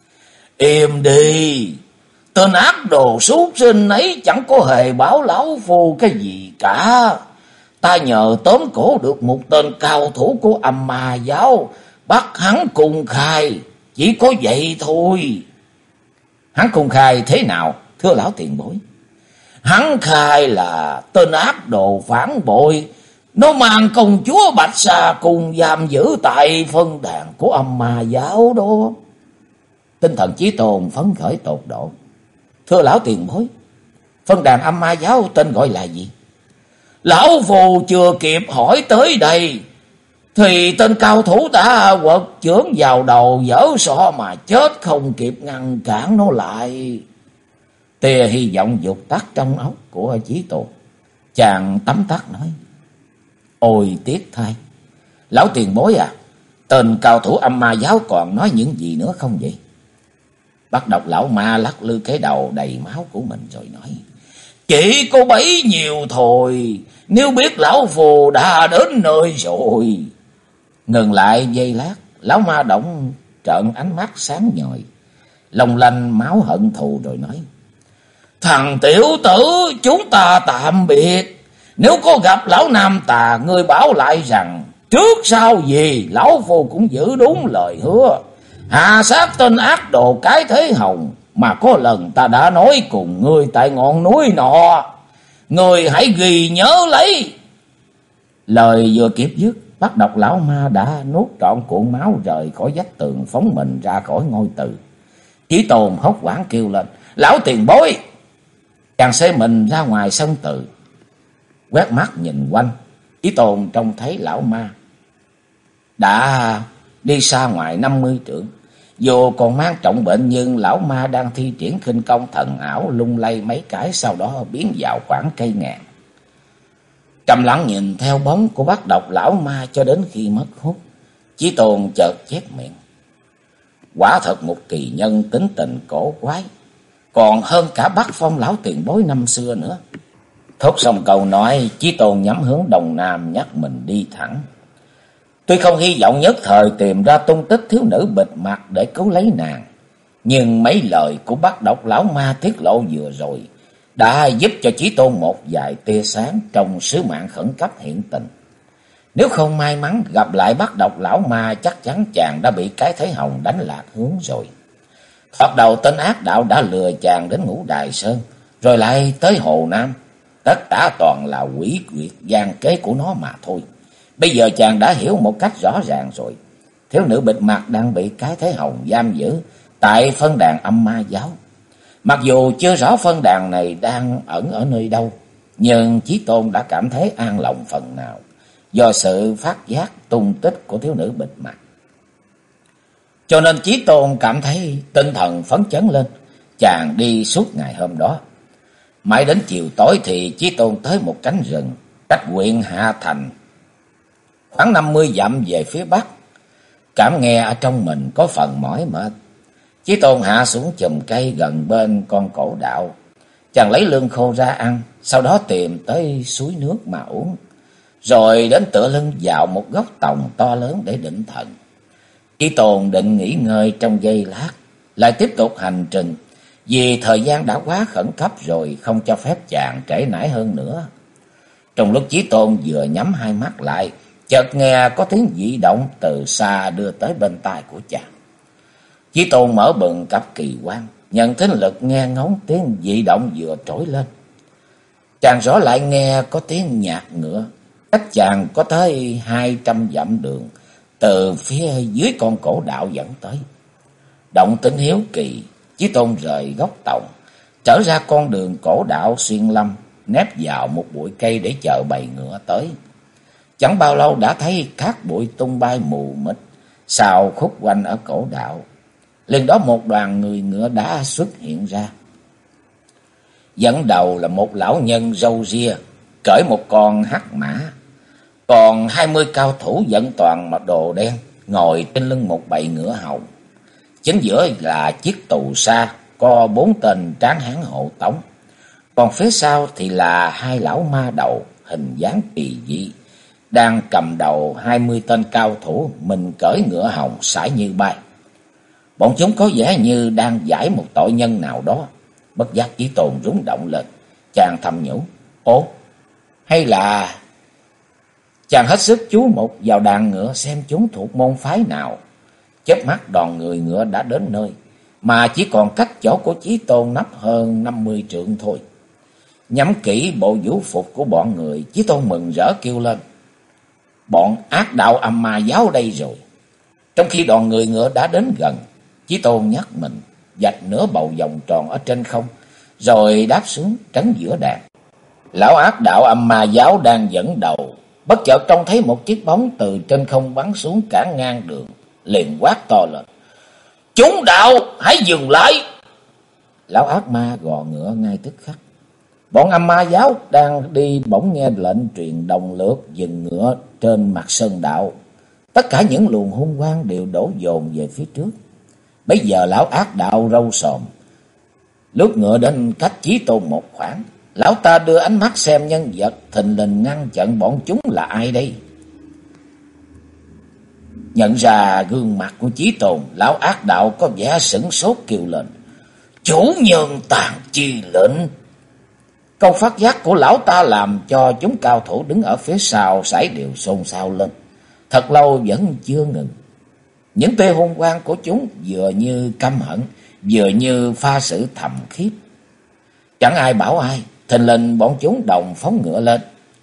Im đi, tên ác đồ súc sinh ấy chẳng có hề báo lão phu cái gì cả. Ta nhờ tóm cổ được một tên cao thủ của Âm Ma giáo, bắt hắn cùng khai, chỉ có vậy thôi. Hắn cùng khai thế nào, thưa lão tiền bối? Hắn khai là tên ác đồ phản bội, nó mang công chúa Bạch Sa cùng giam giữ tại phân đàn của Âm Ma giáo đó. Tinh thần Chí Tôn phấn khởi tột độ. Thưa lão tiền bối, phân đàn Âm Ma giáo tên gọi là gì? Lão phù chưa kịp hỏi tới đây thì tên cao thủ đã quật chưởng vào đầu dở sọ mà chết, không kịp ngăn cản nó lại. Tia hy vọng vụt tắt trong óc của Chí Tôn. Chàng tấm tắc nói: Ôi tiếc thay, lão tiền bối à, tên cao thủ Âm Ma giáo còn nói những gì nữa không vậy? Bắt Độc lão ma lắc lư cái đầu đầy máu của mình rồi nói: Chỉ có bấy nhiêu thôi, nếu biết lão phù đã đến nơi rồi. Ngừng lại giây lát, lão ma động trợn ánh mắt sáng nhòi, long lanh máu hận thù rồi nói: Thằng tiểu tử, chúng ta tạm biệt. Nếu có gặp lão Nam Tà, ngươi báo lại rằng trước sau gì lão phù cũng giữ đúng lời hứa, hạ sát tên ác đồ Cái Thế Hồng mà có lần ta đã nói cùng ngươi tại ngọn núi nọ. Ngươi hãy ghi nhớ lấy. Lời vừa kịp dứt, Bắt Độc lão ma đã nuốt trọn cuộn máu rời khỏi vách tường, phóng mình ra khỏi ngôi từ. Chí Tôn hốt hoảng kêu lên: Lão tiền bối! Chàng xê mình ra ngoài sân tự, quét mắt nhìn quanh. Chí Tôn trông thấy lão ma đã đi xa ngoài 50 trượng. Dù còn mang trọng bệnh nhưng lão ma đang thi triển khinh công thần ảo, lung lay mấy cái, sau đó biến vào khoảng cây ngàn. Trầm lặng nhìn theo bóng của Bắt Độc lão ma cho đến khi mất hút, Chí Tôn chợt chép miệng: Quả thật một kỳ nhân tính tình cổ quái, còn hơn cả Bắc Phong lão tiền bối năm xưa nữa. Thốt xong câu nói, Chí Tôn nhắm hướng đông nam nhắc mình đi thẳng. Tuy không hy vọng nhất thời tìm ra tung tích thiếu nữ bịt mặt để cứu lấy nàng, nhưng mấy lời của Bắt Độc lão ma tiết lộ vừa rồi đã giúp cho Chí Tôn một vài tia sáng trong sứ mạng khẩn cấp hiện tình. Nếu không may mắn gặp lại Bắt Độc lão ma, chắc chắn chàng đã bị Cái Thế Hồng đánh lạc hướng rồi. Thoạt đầu tên ác đạo đã lừa chàng đến Ngũ Đài Sơn, rồi lại tới Hồ Nam. Tất cả toàn là quỷ quyệt gian kế của nó mà thôi. Bây giờ chàng đã hiểu một cách rõ ràng rồi. Thiếu nữ bịt mặt đang bị Cái Thế Hồng giam giữ tại phân đàn Âm Ma giáo. Mặc dù chưa rõ phân đàn này đang ẩn ở nơi đâu, nhưng Chí Tôn đã cảm thấy an lòng phần nào do sự phát giác tung tích của thiếu nữ bịt mặt. Cho nên Chí Tôn cảm thấy tinh thần phấn chấn lên. Chàng đi suốt ngày hôm đó. Mãi đến chiều tối thì Chí Tôn tới một cánh rừng cách huyện Hạ Thành khoảng 50 dặm về phía bắc. Cảm nghe ở trong mình có phần mỏi mệt, Chí Tôn hạ xuống chùm cây gần bên con cổ đạo. Chàng lấy lương khô ra ăn, sau đó tìm tới suối nước mà uống, rồi đến tựa lưng vào một gốc tòng to lớn để định thần. Chí Tôn định nghỉ ngơi trong giây lát, lại tiếp tục hành trình, vì thời gian đã quá khẩn cấp rồi, không cho phép chàng trễ nải hơn nữa. Trong lúc Chí Tôn vừa nhắm hai mắt lại, chợt nghe có tiếng dị động từ xa đưa tới bên tai của chàng. Chí Tôn mở bừng cặp kỳ quan, nhận thính lực nghe ngóng tiếng dị động vừa trỗi lên. Chàng rõ lại nghe có tiếng nhạc ngựa, cách chàng có tới 200 dặm đường, từ phía dưới con cổ đạo dẫn tới. Động tĩnh hiếu kỳ, Chí Tôn rời gốc tòng, trở ra con đường cổ đạo xuyên lâm, nép vào một bụi cây để chờ bầy ngựa tới. Chẳng bao lâu đã thấy cát bụi tung bay mù mịt xào khúc quanh ở cổ đạo. Liền đó một đoàn người ngựa đã xuất hiện ra. Dẫn đầu là một lão nhân râu ria, cởi một con hắc mã. Còn 20 cao thủ dẫn toàn mặc đồ đen, ngồi trên lưng một bầy ngựa hầu. Chính giữa là chiếc tù sa có 4 tên tráng hán hộ tống. Còn phía sau thì là 2 lão ma đầu hình dáng kỳ dị, đang cầm đầu 20 tên cao thủ, mình cưỡi ngựa hồng sải như bay. Bọn chúng có vẻ như đang giải một tội nhân nào đó. Bất giác Chí Tôn rúng động lên, chàng thầm nhủ: ố, hay là... Chàng hết sức chú mục vào đàn ngựa xem chúng thuộc môn phái nào. Chớp mắt đoàn người ngựa đã đến nơi, mà chỉ còn cách chỗ của Chí Tôn nấp hơn 50 trượng thôi. Nhắm kỹ bộ vũ phục của bọn người, Chí Tôn mừng rỡ kêu lên: bọn ác đạo âm ma giáo đây rồi. Trong khi đoàn người ngựa đã đến gần, Chí Tôn nhắc mình vạch nửa bầu vòng tròn ở trên không, rồi đáp xuống trấn giữa đàn. Lão ác đạo âm ma giáo đang dẫn đầu, bất chợt trông thấy một chiếc bóng từ trên không bắn xuống cản ngang đường, liền quát to lên: chúng đạo hãy dừng lại! Lão ác ma gò ngựa ngay tức khắc. Bọn âm ma giáo đang đi bỗng nghe lệnh truyền đồng lượt dừng ngựa trên mặt sơn đạo. Tất cả những luồng hung quang đều đổ dồn về phía trước. Bây giờ lão ác đạo râu sòm lướt ngựa đến cách Chí Tôn một khoảng. Lão ta đưa ánh mắt xem nhân vật thình lình ngăn chặn bọn chúng là ai đây. Nhận ra gương mặt của Chí Tôn, lão ác đạo có vẻ sửng sốt kêu lên: chủ nhân tàn chi lệnh! Câu phát giác của lão ta làm cho chúng cao thủ đứng ở phía sau sải đều xôn xao lên. Thật lâu vẫn chưa ngừng. Những tia hung quang của chúng vừa như căm hận, vừa như pha sự thầm khiếp. Chẳng ai bảo ai, thình lình bọn chúng đồng phóng ngựa lên.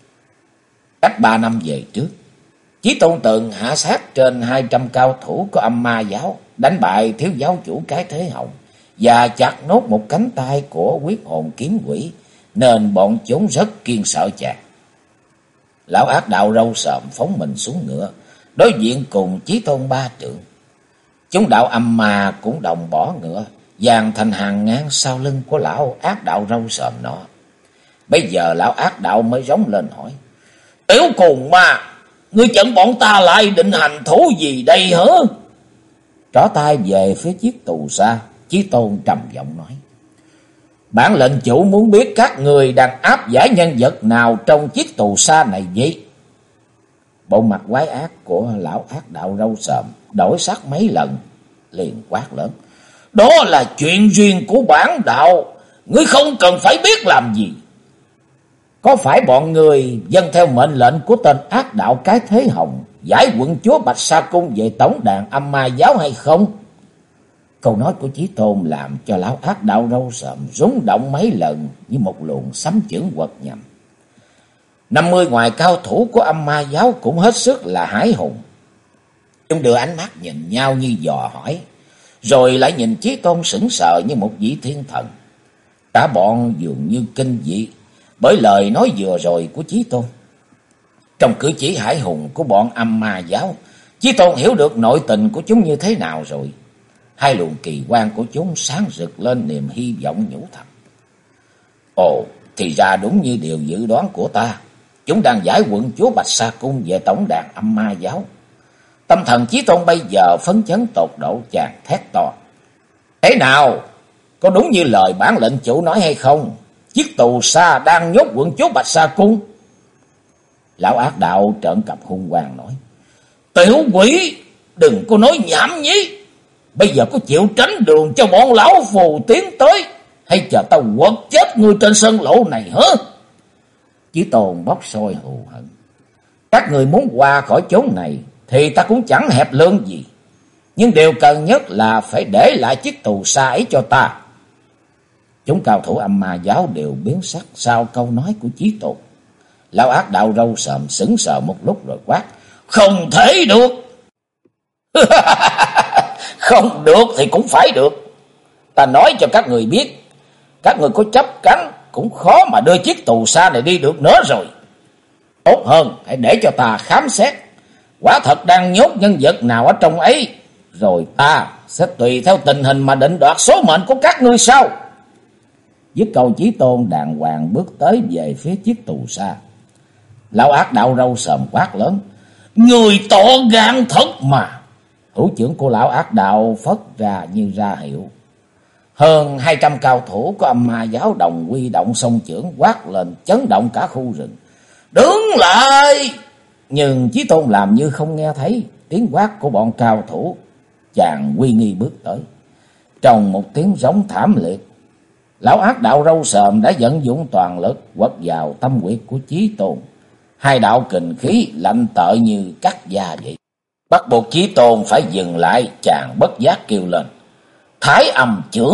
Cách 3 năm về trước, Chí Tôn từng hạ sát trên 200 cao thủ của âm ma giáo, đánh bại thiếu giáo chủ Cái Thế Hồng và chặt nốt một cánh tay của Quyết Hồn Kiếm Quỷ, nên bọn chúng rất kiêng sợ chàng. Lão ác đạo râu sợm phóng mình xuống ngựa, đối diện cùng Chí Tôn 3 trượng. Chúng đạo âm ma cũng đồng bỏ ngựa, dàn thành hàng ngang sau lưng của lão ác đạo râu sợm nọ. Bây giờ lão ác đạo mới rống lên hỏi: tiểu cùng ma, ngươi chặn bọn ta lại định hành thú gì đây hả? Trỏ tay về phía chiếc tù sa, Chí Tôn trầm giọng nói: bản lệnh chủ muốn biết các người đang áp giải nhân vật nào trong chiếc tù sa này vậy? Bộ mặt quái ác của lão ác đạo râu sợm đổi sắc mấy lần, liền quát lớn: đó là chuyện riêng của bản đạo, ngươi không cần phải biết làm gì. Có phải bọn người dâng theo mệnh lệnh của tên ác đạo Cái Thế Hồng giải quận chúa Bạch Sa Cung về tổng đàn âm ma giáo hay không? Câu nói của Chí Tôn làm cho lão ác đạo râu sợm rúng động mấy lần như một luồng sấm chưởng quật nhằm. 50 ngoài cao thủ của âm ma giáo cũng hết sức là hãi hùng. Chúng đưa ánh mắt nhìn nhau như dò hỏi, rồi lại nhìn Chí Tôn sững sờ như một vị thiên thần. Cả bọn dường như kinh dị bởi lời nói vừa rồi của Chí Tôn. Trong cử chỉ hãi hùng của bọn âm ma giáo, Chí Tôn hiểu được nội tình của chúng như thế nào rồi. Hai luồng kỳ quan của chúng sáng rực lên niềm hy vọng nhủ thầm: ồ, thì ra đúng như điều dự đoán của ta, chúng đang giải quận chúa Bạch Sa Cung về tổng đàn âm ma giáo. Tâm thần Chí Tôn bây giờ phấn chấn tột độ, chàng thét to: thế nào, có đúng như lời bản lệnh chủ nói hay không? Chiếc tù sa đang nhốt quận chúa Bạch Sa Cung. Lão ác đạo trợn cặp hung quang nói: tiểu quỷ, đừng có nói nhảm nhí. Bây giờ có chịu tránh đường cho bọn lão phù tiến tới, hay chờ tao quật chết ngươi trên sân lộ này hả? Chí Tôn bốc sôi hù hận: các người muốn qua khỏi chốn này thì ta cũng chẳng hẹp lương gì, nhưng điều cần nhất là phải để lại chiếc tù sa ấy cho ta. Chúng cao thủ âm ma giáo đều biến sắc sau câu nói của Chí Tôn. Lão ác đạo râu sợm sững sờ một lúc rồi quát: không thể được! Không được thì cũng phải được. Ta nói cho các người biết, các người có chấp cánh cũng khó mà đưa chiếc tù sa này đi được nữa rồi. Tốt hơn hãy để cho ta khám xét, quả thật đang nhốt nhân vật nào ở trong ấy, rồi ta sẽ tùy theo tình hình mà định đoạt số mệnh của các ngươi sau. Dứt câu, Chí Tôn đàng hoàng bước tới về phía chiếc tù sa. Lão ác đạo râu sờm quát lớn: người to gan thật mà, Hữu chưởng của lão ác đạo phất ra như ra hiệu. Hơn 200 cao thủ của âm ma giáo đồng quy động song chưởng quát lên chấn động cả khu rừng. Đứng lại! Nhưng Chí Tôn làm như không nghe thấy tiếng quát của bọn cao thủ. Chàng uy nghi bước tới. Trong một tiếng rống thảm liệt, lão ác đạo râu sờm đã vận dụng toàn lực quất vào tâm huyệt của Chí Tôn. Hai đạo kình khí lạnh tợi như cắt da vậy. Bắt buộc Chí Tôn phải dừng lại, chàng bất giác kêu lên. Thái Âm chưởng!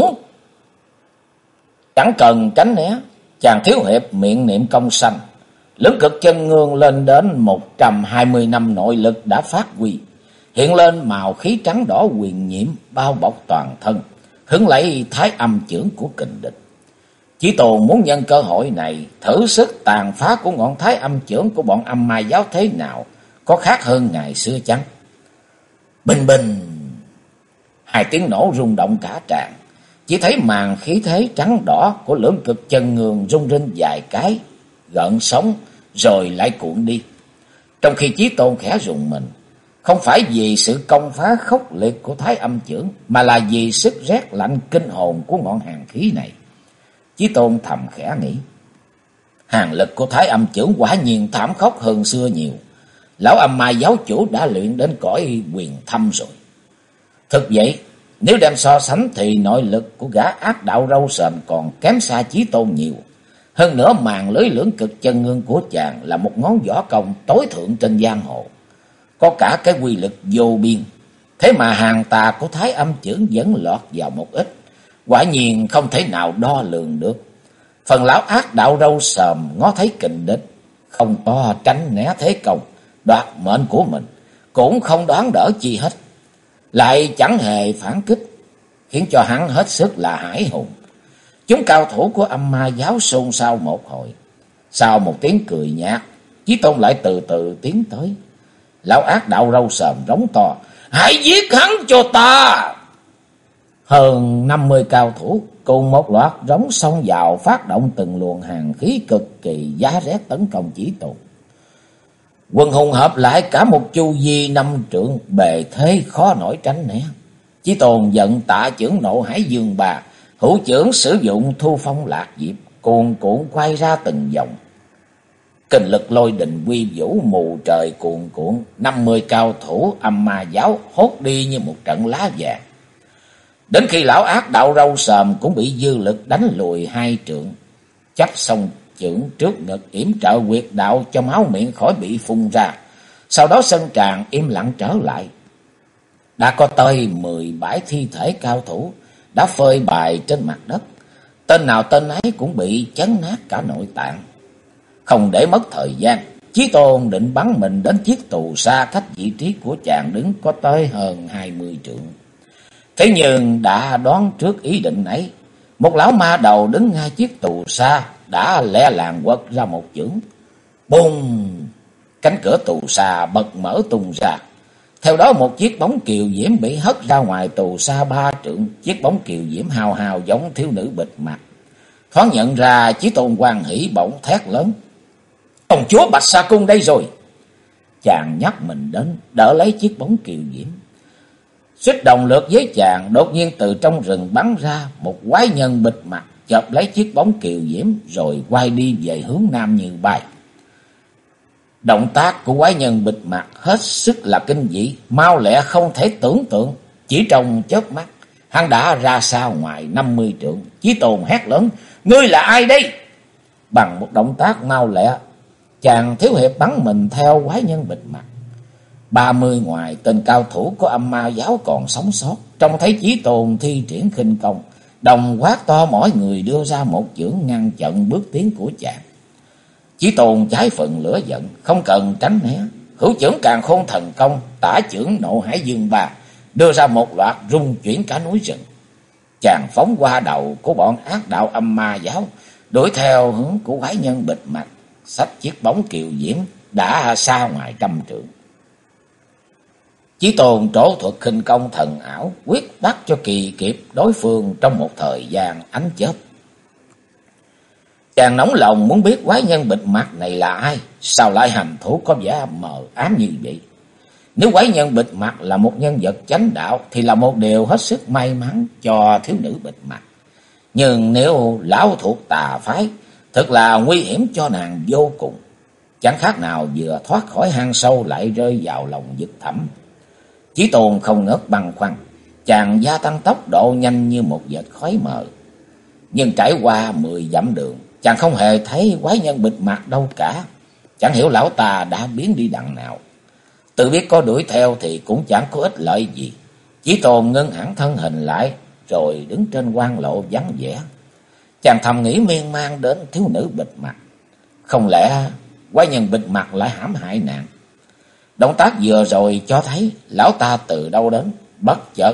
Chẳng cần tránh né, chàng thiếu hiệp miệng niệm công sanh. Lưỡng cực chân ngương lên đến 120 năm nội lực đã phát huy, hiện lên màu khí trắng đỏ huyền nhiễm bao bọc toàn thân, hứng lấy Thái Âm chưởng của kình địch. Chí Tôn muốn nhân cơ hội này thử sức tàn phá của ngọn Thái Âm chưởng của bọn âm ma giáo thế nào, có khác hơn ngày xưa chăng? Bình bình! Hai tiếng nổ rung động cả tràng. Chỉ thấy màn khí thế trắng đỏ của lưỡng cực chân ngương rung rinh vài cái, gợn sóng rồi lại cuộn đi. Trong khi Chí Tôn khẽ rùng mình, không phải vì sự công phá khốc liệt của Thái Âm chưởng, mà là vì sức rét lạnh kinh hồn của ngọn hàn khí này. Chí Tôn thầm khẽ nghĩ, hàn lực của Thái Âm chưởng quả nhiên thảm khốc hơn xưa nhiều. Lão âm ma giáo chủ đã luyện đến cõi quyền thâm rồi. Thực vậy, nếu đem so sánh thì nội lực của gã ác đạo râu sờm còn kém xa Chí Tôn nhiều. Hơn nữa màn lưới lưỡng cực chân ngương của chàng là một ngón võ công tối thượng trên giang hồ, có cả cái quy lực vô biên. Thế mà hàng tà của Thái Âm chưởng vẫn lọt vào một ít, quả nhiên không thể nào đo lường được. Phần lão ác đạo râu sờm ngó thấy kình địch, không to tránh né thế công đoạt mệnh của mình, cũng không đoán đỡ chi hết, lại chẳng hề phản kích, khiến cho hắn hết sức là hãi hùng. Chúng cao thủ của âm ma giáo xôn xao một hồi. Sau một tiếng cười nhạt, Chí Tôn lại từ từ tiến tới. Lão ác đạo râu sờm rống to, hãy giết hắn cho ta! Hơn 50 cao thủ cùng một loạt rống xông vào, phát động từng luồng hàn khí cực kỳ giá rét tấn công Chí Tôn. Quân hùng hợp lại cả một chu vi 5 trượng, bề thế khó nổi tránh né. Chí Tôn giận tạ chưởng nộ hải dương bà, hữu chưởng sử dụng thu phong lạc diệp, cuồn cuộn quay ra từng vòng. Kình lực lôi đình quy vũ mù trời cuồn cuộn, 50 cao thủ âm ma giáo hốt đi như một trận lá vàng. Đến khi lão ác đạo râu sờm cũng bị dư lực đánh lùi 2 trượng, chắp xong chưởng trước ngực yểm trợ huyệt đạo cho máu miệng khỏi bị phun ra. Sau đó sân tràng im lặng trở lại. Đã có tới 17 thi thể cao thủ đã phơi bày trên mặt đất, tên nào tên ấy cũng bị chấn nát cả nội tạng. Không để mất thời gian, Chí Tôn định bắn mình đến chiếc tù xa cách vị trí của chàng đứng có tới hơn 20 trượng. Thế nhưng đã đoán trước ý định ấy, một lão ma đầu đứng ngay chiếc tù xa đã lẹ làng quật ra một chưởng. Bùng! Cánh cửa tù xa bật mở tung ra. Theo đó một chiếc bóng kiều diễm bị hất ra ngoài tù xa 3 trượng. Chiếc bóng kiều diễm hào hào giống thiếu nữ bịt mặt. Thoáng nhận ra Chí Tôn hoan hỉ bỗng thét lớn, công chúa Bạch Sa Cung đây rồi! Chàng nhắc mình đến đỡ lấy chiếc bóng kiều diễm. Suýt đồng lượt với chàng, đột nhiên từ trong rừng bắn ra một quái nhân bịt mặt, chộp lấy chiếc bóng kiều diễm rồi quay đi về hướng nam như bay. Động tác của quái nhân bịt mặt hết sức là kinh dị, mau lẹ không thể tưởng tượng. Chỉ trong chớp mắt, hắn đã ra xa ngoài 50 trượng. Chí Tôn hét lớn, ngươi là ai đây? Bằng một động tác mau lẹ, chàng thiếu hiệp bắn mình theo quái nhân bịt mặt. 30 ngoài tên cao thủ của âm ma giáo còn sống sót, trông thấy Chí Tôn thi triển khinh công, đồng quát to mỗi người đưa ra một chưởng ngăn chặn bước tiến của chàng. Chí Tôn trái phần lửa giận, không cần tránh né, hữu chưởng càn khôn thần công, tả chưởng nộ hải dương bà, đưa ra một loạt rung chuyển cả núi rừng. Chàng phóng qua đầu của bọn ác đạo âm ma giáo, đuổi theo hướng của quái nhân bịt mặt, xách chiếc bóng kiều diễm đã xa ngoài 100 trượng. Chí Tôn trổ thuật khinh công thần ảo, quyết bắt cho kỳ kịp đối phương trong một thời gian ánh chớp. Chàng nóng lòng muốn biết quái nhân bịt mặt này là ai, sao lại hành thủ có vẻ mờ ám như vậy. Nếu quái nhân bịt mặt là một nhân vật chánh đạo thì là một điều hết sức may mắn cho thiếu nữ bịt mặt. Nhưng nếu lão thuộc tà phái, thật là nguy hiểm cho nàng vô cùng. Chẳng khác nào vừa thoát khỏi hang sâu lại rơi vào lòng vực thẳm. Chí Tôn không ngớt băn khoăn, chàng gia tăng tốc độ nhanh như một vệt khói mờ. Nhưng trải qua 10 dặm đường, chàng không hề thấy quái nhân bịt mặt đâu cả. Chẳng hiểu lão ta đã biến đi đằng nào. Tự biết có đuổi theo thì cũng chẳng có ích lợi gì. Chí Tôn ngưng hẳn thân hình lại, rồi đứng trên quan lộ vắng vẻ. Chàng thầm nghĩ miên man đến thiếu nữ bịt mặt. Không lẽ quái nhân bịt mặt lại hãm hại nàng? Động tác vừa rồi cho thấy lão ta từ đâu đến, bất chợt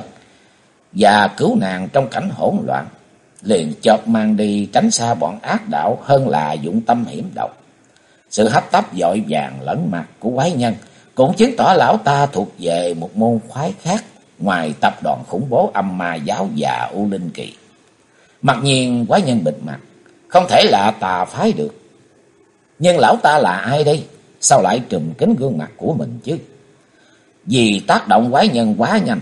và cứu nàng trong cảnh hỗn loạn, liền chợt mang đi tránh xa bọn ác đạo hơn là dụng tâm hiểm độc. Sự hấp tấp vội vàng lẫn mặt của quái nhân cũng chứng tỏ lão ta thuộc về một môn phái khác ngoài tập đoàn khủng bố Âm Ma Giáo và U Linh Kỳ. Mặc nhiên quái nhân bịt mặt không thể là tà phái được. Nhưng lão ta là ai đây? Sao lại trùm kín gương mặt của mình chứ? Vì tác động quái nhân quá nhanh,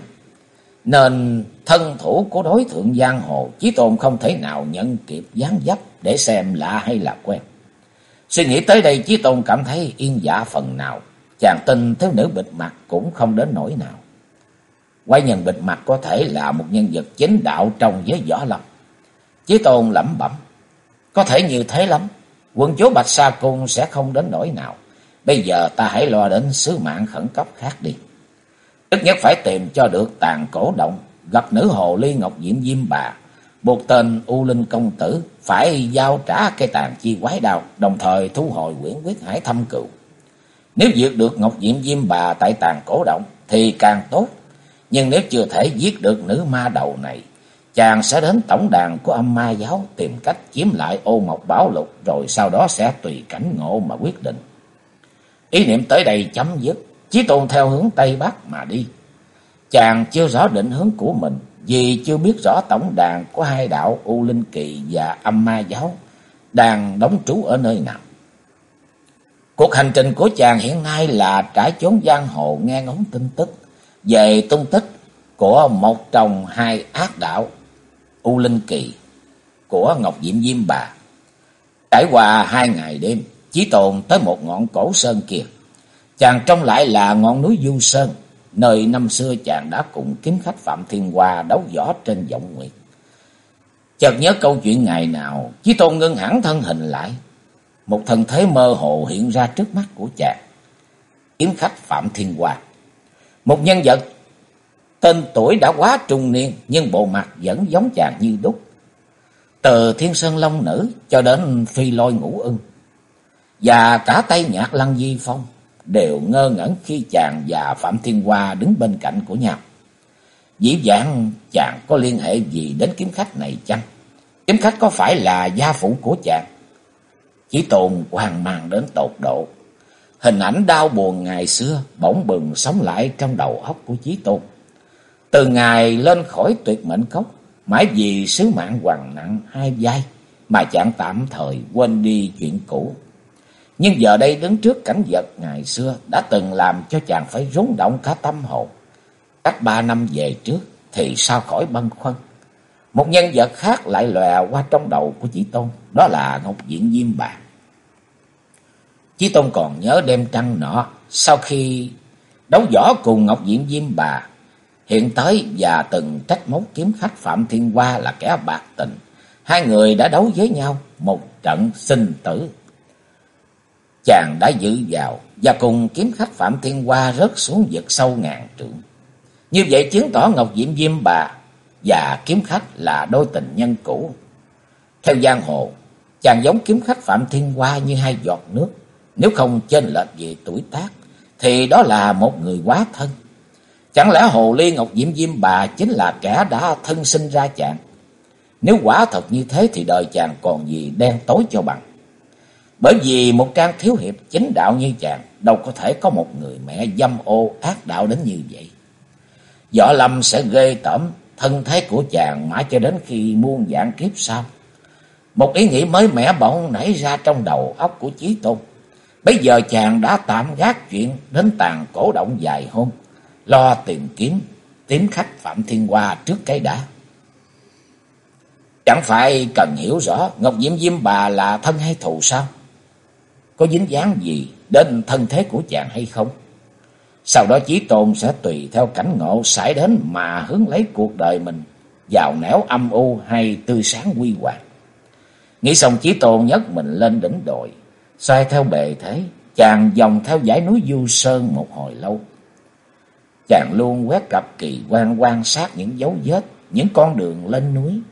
nên thân thủ của đối thượng giang hồ Chí Tôn không thể nào nhận kịp dáng dấp để xem lạ hay là quen. Suy nghĩ tới đây, Chí Tôn cảm thấy yên dạ phần nào. Chàng tin thiếu nữ bịt mặt cũng không đến nỗi nào. Quái nhân bịt mặt có thể là một nhân vật chính đạo trong giới võ lâm. Chí Tôn lẩm bẩm, có thể như thế lắm, quận chúa Bạch Sa Cung sẽ không đến nỗi nào. Bây giờ ta hãy lo đến sứ mạng khẩn cấp khác đi. Ít nhất phải tìm cho được Tàn Cổ Động, gặp nữ hồ ly Ngọc Diệm Diêm Bà, buộc tên U Linh công tử phải giao trả cây tàn chi quái đao, đồng thời thu hồi quyển quyết hải thâm cừu. Nếu diệt được Ngọc Diệm Diêm Bà tại Tàn Cổ Động thì càng tốt. Nhưng nếu chưa thể giết được nữ ma đầu này, chàng sẽ đến tổng đàn của Âm Ma Giáo tìm cách chiếm lại Ô Mộc Bảo Lục, rồi sau đó sẽ tùy cảnh ngộ mà quyết định. Ý niệm tới đây chấm dứt, Chí Tôn theo hướng Tây Bắc mà đi. Chàng chưa rõ định hướng của mình, vì chưa biết rõ tổng đàn của hai đạo U Linh Kỳ và Âm Ma Giáo đang đóng trú ở nơi nào. Cuộc hành trình của chàng hiện nay là trải chốn giang hồ nghe ngóng tin tức về tung tích của một trong hai ác đạo U Linh Kỳ của Ngọc Diệm Diêm Bà. Trải qua 2 ngày đêm, Chí Tôn tới một ngọn cổ sơn kia. Chàng trông lại là ngọn núi Du Sơn, nơi năm xưa chàng đã cùng kiếm khách Phạm Thiên Hoa đấu võ trên vọng nguyệt. Chợt nhớ câu chuyện ngày nào, Chí Tôn ngưng hẳn thân hình lại. Một thân thế mơ hồ hiện ra trước mắt của chàng. Kiếm khách Phạm Thiên Hoa, một nhân vật tên tuổi đã quá trung niên, nhưng bộ mặt vẫn giống chàng như đúc. Từ Thiên Sơn Long Nữ cho đến Phi Lôi Ngũ Ưng và cả Tây Nhạc Lăng Di Phong đều ngơ ngẩn khi chàng và Phạm Thiên Hoa đứng bên cạnh của nhau. Dĩ vãng chàng có liên hệ gì đến kiếm khách này chăng? Kiếm khách có phải là gia phụ của chàng? Chí Tôn hoang mang đến tột độ. Hình ảnh đau buồn ngày xưa bỗng bừng sống lại trong đầu óc của Chí Tôn. Từ ngày lên khỏi Tuyệt Mệnh Cốc, mãi vì sứ mạng hoằng nặng 2 vai mà chàng tạm thời quên đi chuyện cũ. Nhưng giờ đây đứng trước cảnh vật ngày xưa đã từng làm cho chàng phải rung động cả tâm hồn. Cách 3 năm về trước thì sao khỏi băn khoăn. Một nhân vật khác lại lòe qua trong đầu của Chí Tôn, đó là Ngọc Diệm Diêm Bà. Chí Tôn còn nhớ đêm trăng nọ, sau khi đấu võ cùng Ngọc Diệm Diêm Bà, hiện tới và từng trách móc kiếm khách Phạm Thiên Hoa là kẻ bạc tình. Hai người đã đấu với nhau một trận sinh tử. Chàng đã dự vào và cùng kiếm khách Phạm Thiên Hoa rớt xuống vực sâu ngàn trượng. Như vậy chứng tỏ Ngọc Diệm Diêm Bà và kiếm khách là đôi tình nhân cũ. Theo giang hồ, chàng giống kiếm khách Phạm Thiên Hoa như 2 giọt nước. Nếu không chênh lệch về tuổi tác thì đó là một người quá thân. Chẳng lẽ hồ ly Ngọc Diệm Diêm Bà chính là kẻ đã thân sinh ra chàng? Nếu quả thật như thế thì đời chàng còn gì đen tối cho bằng. Bởi vì một trang thiếu hiệp chính đạo như chàng đâu có thể có một người mẹ dâm ô ác đạo đến như vậy. Võ lâm sẽ ghê tởm thân thế của chàng mãi cho đến khi muôn vạn kiếp sau. Một ý nghĩ mới mẻ bỗng nảy ra trong đầu óc của Chí Tôn. Bây giờ chàng đã tạm gác chuyện đến tàn cổ động vài hôm, lo tìm kiếm khách Phạm Thiên Hoa trước cái đã. Chẳng phải cần hiểu rõ Ngọc Diễm Diêm Bà là thân hay thù sao? Có dính dáng gì đến thân thế của chàng hay không? Sau đó Chí Tôn sẽ tùy theo cảnh ngộ sải đến mà hướng lấy cuộc đời mình vào nẻo âm u hay tươi sáng huy hoàng. Nghĩ xong Chí Tôn nhấc mình lên đỉnh đồi, xoay theo bề thế, chàng vòng theo dãy núi Du Sơn một hồi lâu. Chàng luôn quét cặp kỳ quan sát những dấu vết, những con đường lên núi.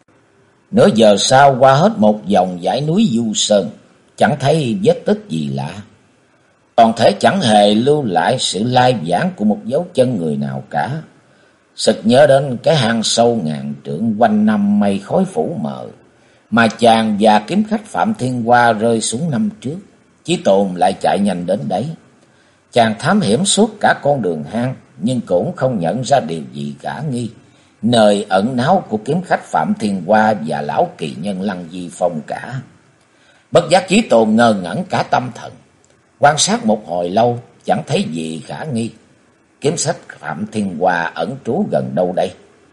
Nửa giờ sau qua hết một vòng dãy núi Du Sơn, chẳng thấy vết tích gì lạ. Toàn thể chẳng hề lưu lại sự lai vãng của một dấu chân người nào cả. Sực nhớ đến cái hang sâu ngàn trượng quanh năm mây khói phủ mờ, mà chàng và kiếm khách Phạm Thiên Hoa rơi xuống năm trước. Chí Tôn lại chạy nhanh đến đấy. Chàng thám hiểm suốt cả con đường hang, nhưng cũng không nhận ra điều gì khả nghi nơi ẩn náu của kiếm khách Phạm Thiên Hoa và lão kỳ nhân Lăng Di Phong cả. Bất giác Chí Tôn ngơ ngẩn cả tâm thần, quan sát một hồi lâu chẳng thấy gì khả nghi. Kiếm khách Phạm Thiên Hoa ẩn trú gần đâu đây?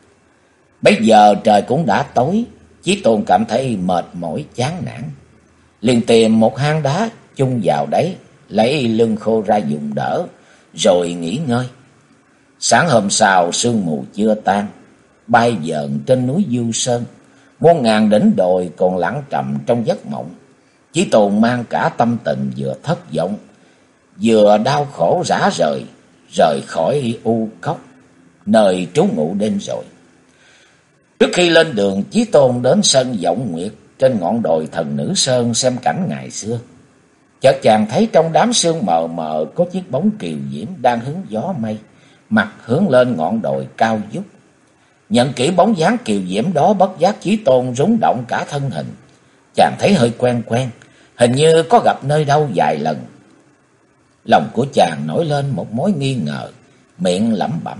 Bây giờ trời cũng đã tối, Chí Tôn cảm thấy mệt mỏi chán nản, liền tìm một hang đá chung vào đấy, lấy lưng khô ra dùng đỡ, rồi nghỉ ngơi. Sáng hôm sau sương mù chưa tan, bay vờn trên núi Du Sơn, muôn ngàn đỉnh đồi còn lặng trầm trong giấc mộng. Chí Tôn mang cả tâm tình vừa thất vọng, vừa đau khổ rã rời khỏi u cốc, nơi trú ngụ đêm rồi. Trước khi lên đường, Chí Tôn đến sân Vọng Nguyệt trên ngọn đồi Thần Nữ Sơn xem cảnh ngày xưa. Chợt chàng thấy trong đám sương mờ mờ có chiếc bóng kiều diễm đang hứng gió mây, mặt hướng lên ngọn đồi cao vút. Nhận kỹ bóng dáng kiều diễm đó, bất giác Chí Tôn rúng động cả thân hình. Chàng thấy hơi quen, hình như có gặp nơi đâu vài lần. Lòng của chàng nổi lên một mối nghi ngờ, miệng lẩm bẩm: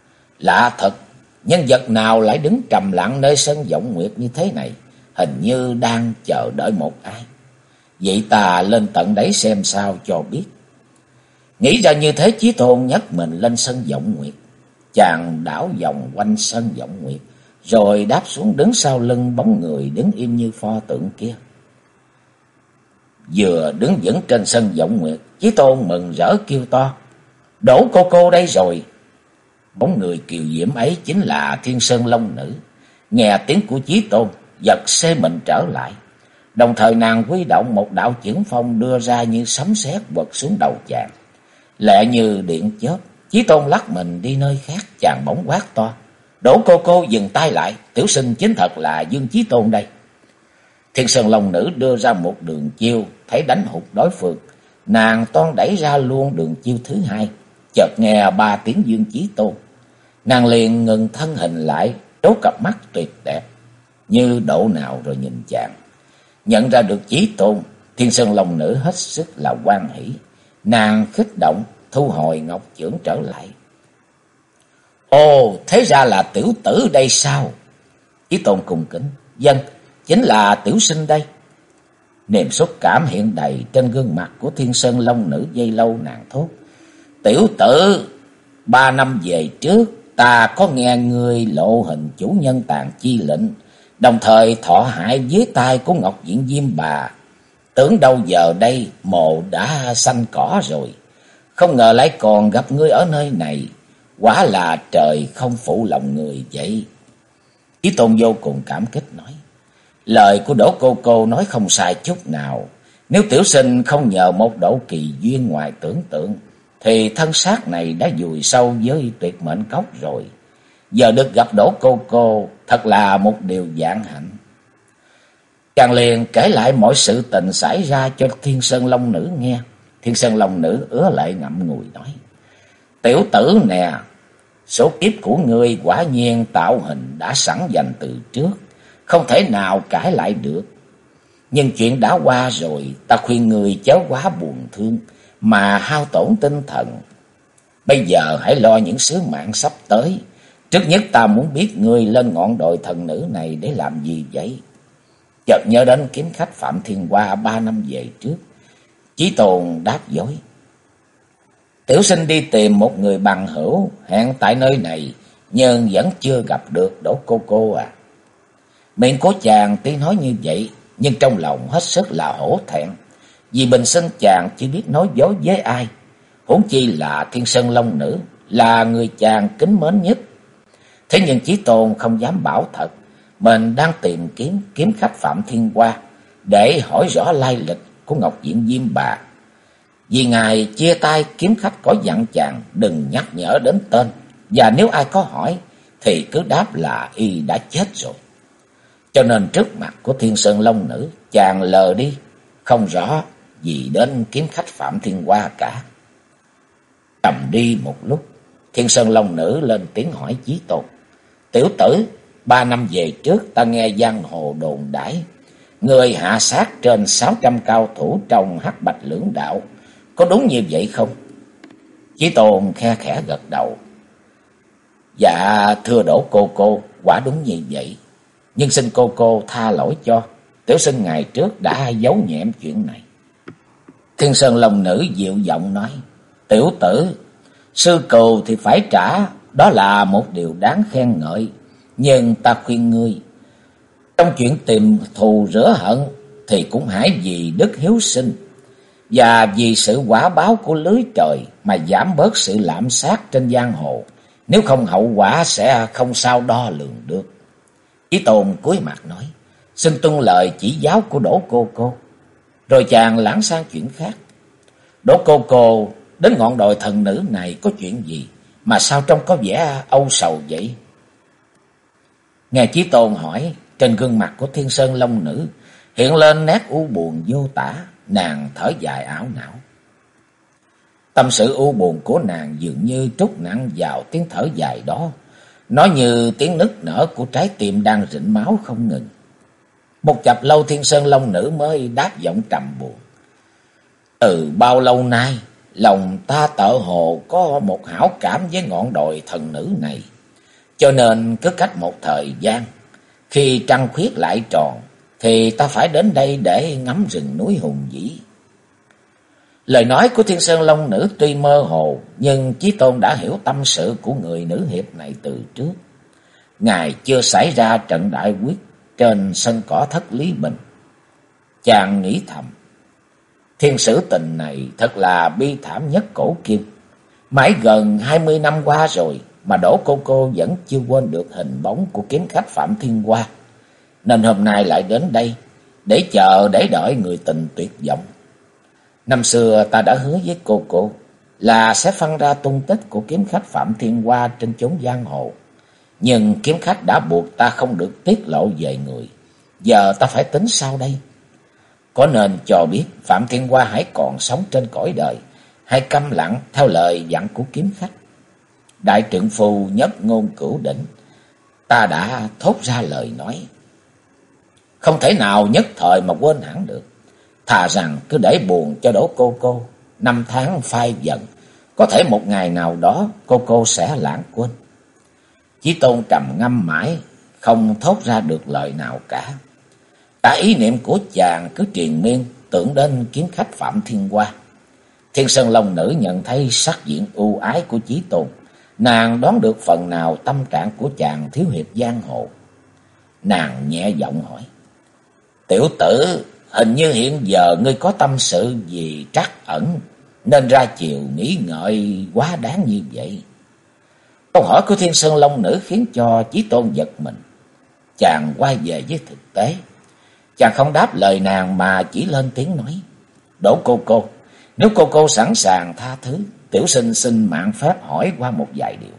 lạ thật, nhân vật nào lại đứng trầm lặng nơi sân Vọng Nguyệt như thế này, hình như đang chờ đợi một ai. Vậy ta lên tận đấy xem sao cho biết. Nghĩ ra như thế, Chí Tôn nhấc mình lên sân Vọng Nguyệt. Chàng đảo vòng quanh sân Vọng Nguyệt, rồi đáp xuống đứng sau lưng bóng người đứng im như pho tượng kia. Vừa đứng vững trên sân Vọng Nguyệt, Chí Tôn mừng rỡ kêu to: Đỗ cô đây rồi! Bóng người kiều diễm ấy chính là Thiên Sơn Long Nữ. Nghe tiếng của Chí Tôn, giật xê mình trở lại. Đồng thời nàng huy động một đạo chưởng phong đưa ra như sấm sét quật xuống đầu chàng. Lẹ như điện chớp, Chí Tôn lắc mình đi nơi khác. Chàng bỗng quát to: Đỗ cô dừng tay lại, tiểu sinh chính thật là Dương Chí Tôn đây. Thiên Sơn Long Nữ đưa ra một đường chiêu, thấy đánh hụt đối phương, nàng toan đẩy ra luôn đường chiêu thứ hai. Chợt nghe 3 tiếng Dương Chí Tôn, nàng liền ngừng thân hình lại, đố cặp mắt tuyệt đẹp như độ nào rồi nhìn chàng. Nhận ra được Chí Tôn, Thiên Sơn Long Nữ hết sức là hoan hỉ. Nàng kích động thu hồi ngọc chưởng trở lại. Ồ, thế ra là tiểu tử đây sao? Chí Tôn cung kính: Dân, chính là tiểu sinh đây. Niềm xúc cảm hiện đầy trên gương mặt của Thiên Sơn Long Nữ, giây lâu nàng thốt: Tiểu tử, 3 năm về trước, ta có nghe ngươi lộ hình chủ nhân Tàn Chi lệnh, đồng thời thọ hại dưới tay của Ngọc Diện Diêm Bà. Tưởng đâu giờ đây mồ đã xanh cỏ rồi, không ngờ lại còn gặp ngươi ở nơi này. Quả là trời không phụ lòng người vậy. Chí Tôn vô cùng cảm kích nói: Lời của Đỗ cô nói không sai chút nào. Nếu tiểu sinh không nhờ một độ kỳ duyên ngoài tưởng tượng, thì thân xác này đã vùi sâu với tuyệt mệnh cốc rồi. Giờ được gặp Đỗ cô thật là một điều vạn hạnh. Chàng liền kể lại mọi sự tình xảy ra cho Thiên Sơn Long Nữ nghe. Thiên Sơn Long Nữ ứa lệ ngậm ngùi nói: Tiểu tử nè, số kiếp của ngươi quả nhiên tạo hình đã sẵn dành từ trước, không thể nào cãi lại được. Nhưng chuyện đã qua rồi, ta khuyên ngươi chớ quá buồn thương mà hao tổn tinh thần. Bây giờ hãy lo những sứ mạng sắp tới. Trước nhất ta muốn biết ngươi lên ngọn đồi thần nữ này để làm gì vậy? Chợt nhớ đến kiếm khách Phạm Thiên Hoa 3 năm về trước, Chí Tôn đáp dối: Tiểu sinh đi tìm một người bằng hữu, hẹn tại nơi này, nhưng vẫn chưa gặp được Đỗ cô à. Miệng của chàng tuy nói như vậy, nhưng trong lòng hết sức là hổ thẹn, vì bình sinh chàng chỉ biết nói dối với ai, huống chi là Thiên Sơn Long Nữ, là người chàng kính mến nhất. Thế nhưng Chí Tôn không dám bảo thật, mình đang tìm kiếm kiếm khách Phạm Thiên Hoa, để hỏi rõ lai lịch của Ngọc Diện Diêm Bà. Vì ngài chia tay kiếm khách có dặn chàng đừng nhắc nhở đến tên, và nếu ai có hỏi thì cứ đáp là y đã chết rồi. Cho nên trước mặt của Thiên Sơn Long Nữ, chàng lờ đi, không rõ gì đến kiếm khách Phạm Thiên Hoa cả. Trầm đi một lúc, Thiên Sơn Long Nữ lên tiếng hỏi Chí Tôn: Tiểu tử, 3 năm về trước ta nghe giang hồ đồn đãi, người hạ sát trên 600 cao thủ trong Hắc Bạch Lưỡng Đạo, có đúng như vậy không? Chí Tôn khe khẽ gật đầu: Dạ thưa Đỗ cô, quả đúng như vậy. Nhưng xin cô tha lỗi cho, tiểu sinh ngày trước đã giấu nhẹm chuyện này. Thiên Sơn Long Nữ dịu giọng nói: Tiểu tử, sư cừu thì phải trả, đó là một điều đáng khen ngợi. Nhưng ta khuyên ngươi, trong chuyện tìm thù rửa hận thì cũng hãy vì đức hiếu sinh và vì sự quả báo của lưới trời mà giảm bớt sự lạm sát trên giang hồ, nếu không hậu quả sẽ không sao đo lường được. Chí Tôn cúi mặt nói: Xin tuân lời chỉ giáo của Đỗ cô. Rồi chàng lãng sang chuyện khác: Đỗ cô đến ngọn đồi thần nữ này có chuyện gì mà sao trông có vẻ âu sầu vậy? Nghe Chí Tôn hỏi, trên gương mặt của Thiên Sơn Long Nữ hiện lên nét u buồn vô tả, nàng thở dài ảo não. Tâm sự u buồn của nàng dường như trút nặng vào tiếng thở dài đó, nó như tiếng nức nở của trái tim đang rịn máu không ngừng. Một chập lâu Thiên Sơn Long Nữ mới đáp giọng trầm buồn: Từ bao lâu nay, lòng ta tựa hồ có một hảo cảm với ngọn đồi thần nữ này, cho nên cứ cách một thời gian, khi trăng khuyết lại tròn, thì ta phải đến đây để ngắm rừng núi hùng vĩ. Lời nói của Thiên Sơn Long Nữ tuy mơ hồ, nhưng Chí Tôn đã hiểu tâm sự của người nữ hiệp này từ trước. Ngày chưa xảy ra trận đại quyết trên sân cỏ Thất Lý Bình, chàng nghĩ thầm: Thiên sử tình này thật là bi thảm nhất cổ kim. Mãi gần 20 năm qua rồi mà Đỗ cô vẫn chưa quên được hình bóng của kiếm khách Phạm Thiên Hoa, nên hôm nay lại đến đây để chờ để đợi người tình tuyệt vọng. Năm xưa ta đã hứa với cô là sẽ phân ra tung tích của kiếm khách Phạm Thiên Hoa trên chốn giang hồ, nhưng kiếm khách đã buộc ta không được tiết lộ về người. Giờ ta phải tính sao đây? Có nên cho biết Phạm Thiên Hoa hãy còn sống trên cõi đời, hay câm lặng theo lời dặn của kiếm khách? Đại trượng phu nhất ngôn cửu đỉnh, ta đã thốt ra lời nói, không thể nào nhất thời mà quên hẳn được. Thà rằng cứ để buồn cho Đỗ cô, năm tháng phai dần, có thể một ngày nào đó cô sẽ lãng quên. Chí Tôn trầm ngâm mãi, không thốt ra được lời nào cả. Cả ý niệm của chàng cứ triền miên tưởng đến kiếm khách Phạm Thiên Hoa. Thiên Sơn Long Nữ nhận thấy sắc diện ưu ái của Chí Tôn, nàng đoán được phần nào tâm trạng của chàng thiếu hiệp giang hồ. Nàng nhẹ giọng hỏi: Tiểu tử, hình như hiện giờ ngươi có tâm sự gì trắc ẩn, nên ra chiều nghĩ ngợi quá đáng như vậy. Câu hỏi của Thiên Sơn Long Nữ khiến cho Chí Tôn giật mình. Chàng quay về với thực tế. Chàng không đáp lời nàng mà chỉ lên tiếng nói: Đỗ cô, nếu cô sẵn sàng tha thứ, tiểu sinh xin mạn phép hỏi qua một vài điều.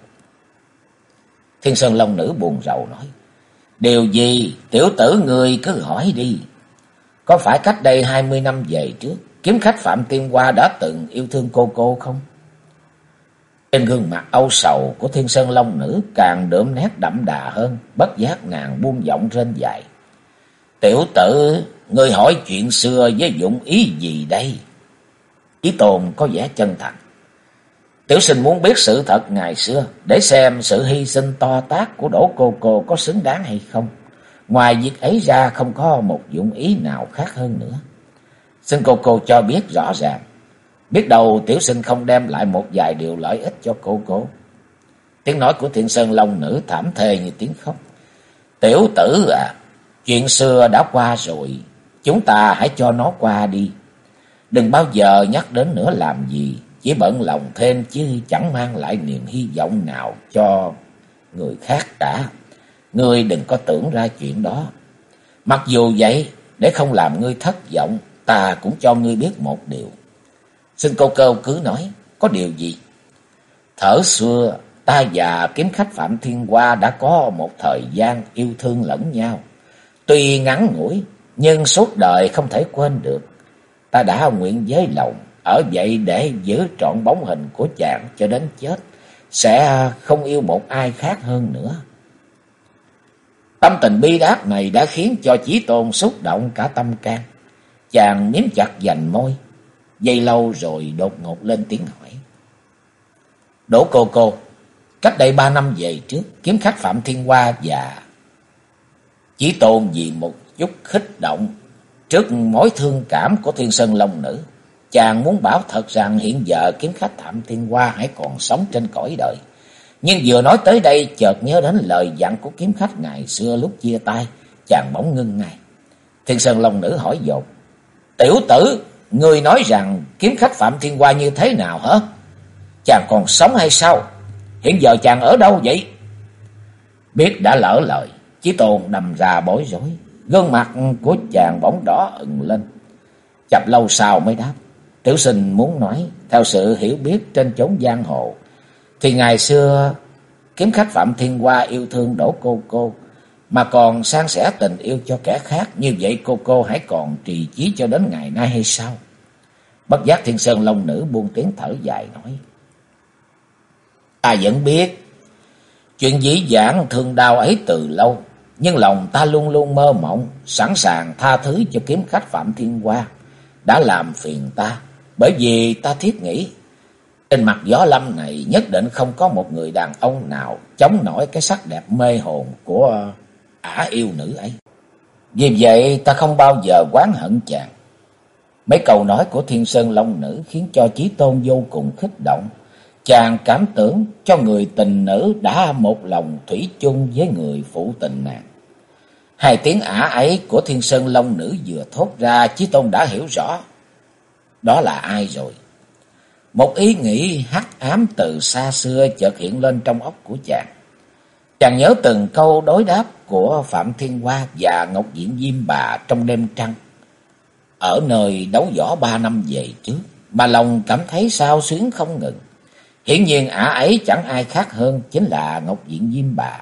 Thiên Sơn Long Nữ buồn rầu nói: Điều gì, tiểu tử ngươi cứ hỏi đi. Có phải cách đây 20 năm về trước, kiếm khách Phạm Thiên Hoa đã từng yêu thương cô không? Trên gương mặt âu sầu của Thiên Sơn Long Nữ càng đượm nét đậm đà hơn, bất giác nàng buông giọng rên dài: Tiểu tử, ngươi hỏi chuyện xưa với dụng ý gì đây? Chí Tôn có vẻ chân thành: Tiểu sinh muốn biết sự thật ngày xưa, để xem sự hy sinh to tát của Đỗ cô có xứng đáng hay không. Ngoài việc ấy ra không có một dụng ý nào khác hơn nữa. Xin cô cho biết rõ ràng. Biết đâu tiểu sinh không đem lại một vài điều lợi ích cho cô. Tiếng nói của Thiên Sơn Long Nữ thảm thê như tiếng khóc. Tiểu tử à, chuyện xưa đã qua rồi, chúng ta hãy cho nó qua đi. Đừng bao giờ nhắc đến nữa làm gì, chỉ bận lòng thêm chứ chẳng mang lại niềm hy vọng nào cho người khác cả. Ngươi đừng có tưởng ra chuyện đó. Mặc dù vậy, để không làm ngươi thất vọng, ta cũng cho ngươi biết một điều. Xin cô cứ nói, có điều gì? Thuở xưa, ta và kiếm khách Phạm Thiên Hoa đã có một thời gian yêu thương lẫn nhau. Tuy ngắn ngủi, nhưng suốt đời không thể quên được. Ta đã nguyện với lòng, ở vậy để giữ trọn bóng hình của chàng cho đến chết, sẽ không yêu một ai khác hơn nữa. Tâm tình bi đát này đã khiến cho Chí Tôn xúc động cả tâm can. Chàng miếm chặt vành môi, giây lâu rồi đột ngột lên tiếng hỏi. Đỗ cô, cách đây 3 năm về trước, kiếm khách Phạm Thiên Hoa và Chí Tôn vì một chút khích động trước mối thương cảm của Thiên Sơn Long Nữ, chàng muốn bảo thật rằng hiện giờ kiếm khách Phạm Thiên Hoa hãy còn sống trên cõi đời. Nhưng vừa nói tới đây chợt nhớ đến lời dặn của kiếm khách ngày xưa lúc chia tay, chàng bỗng ngưng ngay. Thiên Sơn Long Nữ hỏi dồn. Tiểu tử, ngươi nói rằng kiếm khách Phạm Thiên Hoa như thế nào hả? Chàng còn sống hay sao? Hiện giờ chàng ở đâu vậy? Biết đã lỡ lời, Chí Tôn đâm ra bối rối. Gương mặt của chàng bỗng đỏ ửng lên. Chập lâu sau mới đáp. Tiểu sinh muốn nói, theo sự hiểu biết trên chốn giang hồ, thì ngày xưa kiếm khách Phạm Thiên Hoa yêu thương Đỗ cô, mà còn san sẻ tình yêu cho kẻ khác. Như vậy cô hãy còn trì chí cho đến ngày nay hay sao? Bất giác Thiên Sơn Long Nữ buông tiếng thở dài nói. Ta vẫn biết chuyện dĩ vãng thương đau ấy từ lâu, nhưng lòng ta luôn luôn mơ mộng, sẵn sàng tha thứ cho kiếm khách Phạm Thiên Hoa đã làm phiền ta. Bởi vì ta thiết nghĩ trên mặt gió lâm này nhất định không có một người đàn ông nào chống nổi cái sắc đẹp mê hồn của ả yêu nữ ấy. Vì vậy ta không bao giờ oán hận chàng. Mấy câu nói của Thiên Sơn Long Nữ khiến cho Chí Tôn vô cùng kích động. Chàng cảm tưởng cho người tình nữ đã một lòng thủy chung với người phụ tình nàng. Hai tiếng ả ấy của Thiên Sơn Long Nữ vừa thốt ra, Chí Tôn đã hiểu rõ đó là ai rồi. Một ý nghĩ hắc ám từ xa xưa chợt hiện lên trong óc của chàng. Chàng nhớ từng câu đối đáp của Phạm Thiên Hoa và Ngọc Diện Diêm Bà trong đêm trăng ở nơi đấu võ 3 năm về trước, mà lòng cảm thấy xao xuyến không ngừng. Hiển nhiên ả ấy chẳng ai khác hơn chính là Ngọc Diện Diêm Bà,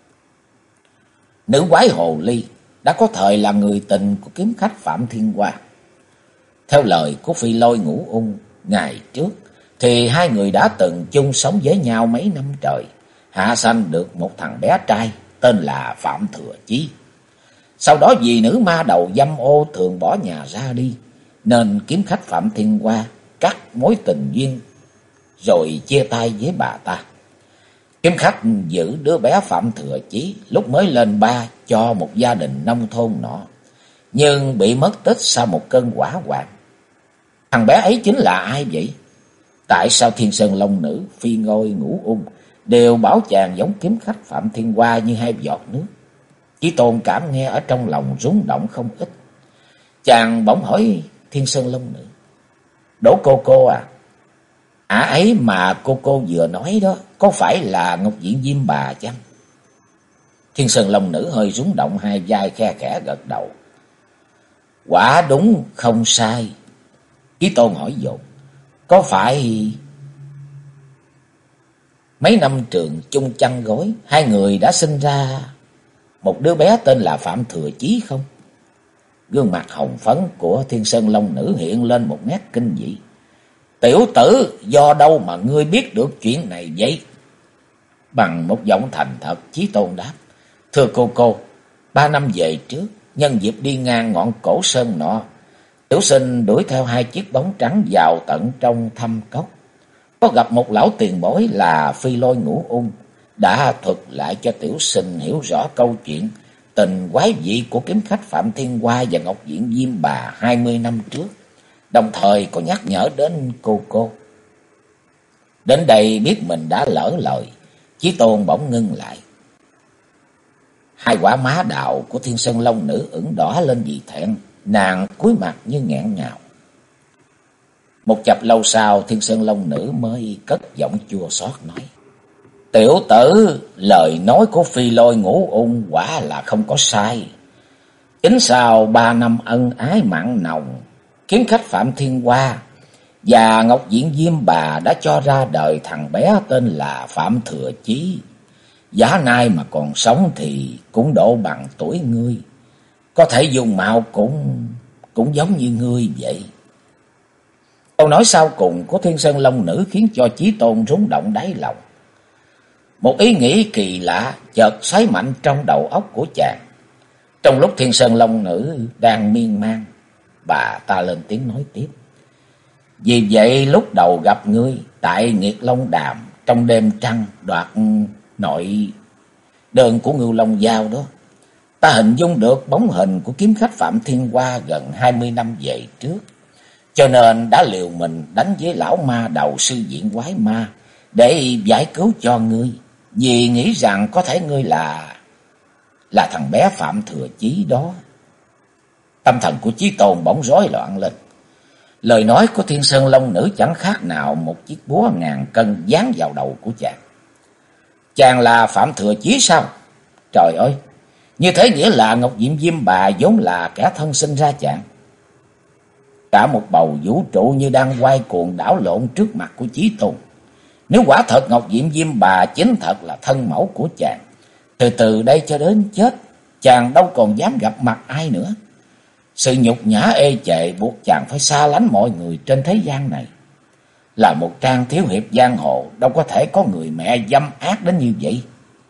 nữ quái hồ ly đã có thời là người tình của kiếm khách Phạm Thiên Hoa. Theo lời của Phi Lôi Ngũ Ung ngày trước, thì hai người đã từng chung sống với nhau mấy năm trời, hạ sanh được một thằng bé trai tên là Phạm Thừa Chí. Sau đó vì nữ ma đầu dâm ô thường bỏ nhà ra đi, nên kiếm khách Phạm Thiên Hoa cắt mối tình duyên rồi chia tay với bà ta. Kiếm khách giữ đứa bé Phạm Thừa Chí lúc mới lên ba cho một gia đình nông thôn nọ, nhưng bị mất tích sau một cơn hỏa hoạn. Thằng bé ấy chính là ai vậy? Tại sao Thiên Sơn Long Nữ, Phi Ngôi, Ngũ Ung đều bảo chàng giống kiếm khách Phạm Thiên Hoa như hai giọt nước? Chí Tôn cảm nghe ở trong lòng rung động không ít. Chàng bỗng hỏi Thiên Sơn Long Nữ. Đỗ cô à, ả ấy mà cô vừa nói đó, có phải là Ngọc Diện Diêm Bà chăng? Thiên Sơn Long Nữ hơi rung động hai vai khe khẽ gật đầu. Quả đúng không sai. Chí Tôn hỏi dồn. Có phải mấy năm trường chung chăn gối, hai người đã sinh ra một đứa bé tên là Phạm Thừa Chí không? Gương mặt hồng phấn của Thiên Sơn Long Nữ hiện lên một nét kinh dị. Tiểu tử, do đâu mà ngươi biết được chuyện này vậy? Bằng một giọng thành thật, Chí Tôn đáp. Thưa cô, 3 năm về trước, nhân dịp đi ngang ngọn cổ sơn nọ, tiểu sinh đuổi theo hai chiếc bóng trắng vào tận trong thâm cốc. Có gặp một lão tiền bối là Phi Lôi Ngũ Ung, đã thuật lại cho tiểu sinh hiểu rõ câu chuyện tình quái dị của kiếm khách Phạm Thiên Hoa và Ngọc Diện Diêm Bà 20 năm trước. đồng thời có nhắc nhở đến cô. Đến đây biết mình đã lỡ lời, Chí Tôn bỗng ngưng lại. Hai quả má đào của Thiên Sơn Long Nữ ửng đỏ lên vì thẹn, nàng cúi mặt như nghẹn ngào. Một chập lâu sau, Thiên Sơn Long Nữ mới cất giọng chua xót nói: Tiểu tử, lời nói của Phi Lôi Ngũ Ung quả là không có sai. Chính sau 3 năm ân ái mặn nồng, kiếm khách Phạm Thiên Hoa và Ngọc Diện Diêm Bà đã cho ra đời thằng bé tên là Phạm Thừa Chí. Giá nay mà còn sống thì cũng độ bằng tuổi ngươi, có thể dùng mạo cũng giống như ngươi vậy. Câu nói sau cùng của Thiên Sơn Long Nữ khiến cho Chí Tôn rung động đáy lòng. Một ý nghĩ kỳ lạ chợt xoáy mạnh trong đầu óc của chàng. Trong lúc Thiên Sơn Long Nữ đang miên man, bà ta lên tiếng nói tiếp: Vì vậy lúc đầu gặp ngươi tại Nghiệt Long Đàm, trong đêm trăng đoạt nội đơn của Ngưu Long Giao đó, ta hình dung được bóng hình của kiếm khách Phạm Thiên Hoa gần 20 năm về trước, cho nên đã liều mình đánh với lão ma đầu sư diện quái ma để giải cứu cho ngươi, vì nghĩ rằng có thể ngươi là thằng bé Phạm Thừa Chí đó. Tâm thần của Chí Tôn bỗng rối loạn lên. Lời nói của Thiên Sơn Long Nữ chẳng khác nào một chiếc búa ngàn cân giáng vào đầu của chàng. Chàng là Phạm Thừa Chí sao? Trời ơi, như thế nghĩa là Ngọc Diệm Diêm Bà vốn là kẻ thân sinh ra chàng. Cả một bầu vũ trụ như đang quay cuồng đảo lộn trước mặt của Chí Tôn. Nếu quả thật Ngọc Diệm Diêm Bà chính thật là thân mẫu của chàng, từ đây cho đến chết, chàng đâu còn dám gặp mặt ai nữa. Sự nhục nhã ê chệ buộc chàng phải xa lánh mọi người trên thế gian này. Là một trang thiếu hiệp giang hồ, đâu có thể có người mẹ dâm ác đến như vậy.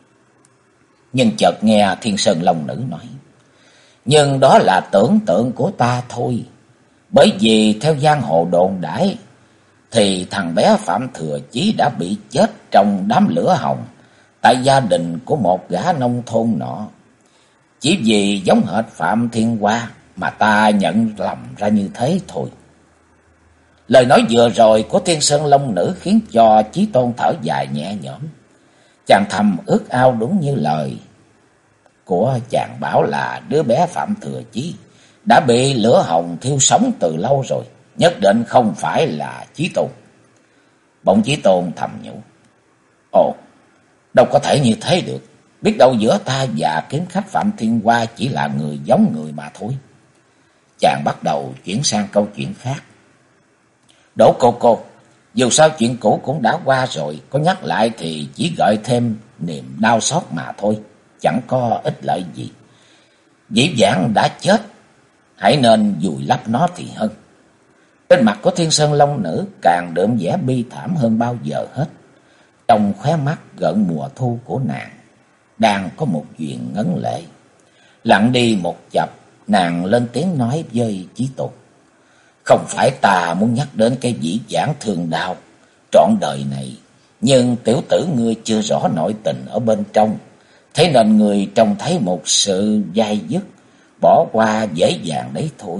Nhưng chợt nghe Thiên Sơn Long Nữ nói: Nhưng đó là tưởng tượng của ta thôi. Bởi vì theo giang hồ đồn đãi thì thằng bé Phạm Thừa Chí đã bị chết trong đám lửa hồng tại gia đình của một gã nông thôn nọ. Chỉ vì giống hệt Phạm Thiên Hoa mà ta nhận lầm ra như thế thôi. Lời nói vừa rồi của Thiên Sơn Long Nữ khiến cho Chí Tôn thở dài nhẹ nhõm. Chàng thầm ước ao đúng như lời của chàng bảo là đứa bé Phạm Thừa Chí đã bị lửa hồng thiêu sống từ lâu rồi, nhất định không phải là Chí Tôn. Bỗng Chí Tôn thầm nhủ: Ồ, đâu có thể như thế được. Biết đâu giữa ta và kiếm khách Phạm Thiên Hoa chỉ là người giống người mà thôi. Chàng bắt đầu chuyển sang câu chuyện khác. Đỗ cô, dù sao chuyện cũ cũng đã qua rồi, có nhắc lại thì chỉ gợi thêm niềm đau xót mà thôi, chẳng có ích lợi gì. Dĩ vãng đã chết, hãy nên vùi lấp nó thì hơn. Trên mặt của Thiên Sơn Long Nữ càng đượm vẻ bi thảm hơn bao giờ hết. Trong khóe mắt gợn mùa thu của nàng đang có một chuyện ngấn lệ. Lặng đi một chập, nàng lên tiếng nói với Chí Tôn: Không phải ta muốn nhắc đến cái dĩ vãng thương đau trọn đời này, nhưng tiểu tử ngươi chưa rõ nội tình ở bên trong, thế nên ngươi trông thấy một sự dai dứt, bỏ qua dễ dàng đấy thôi.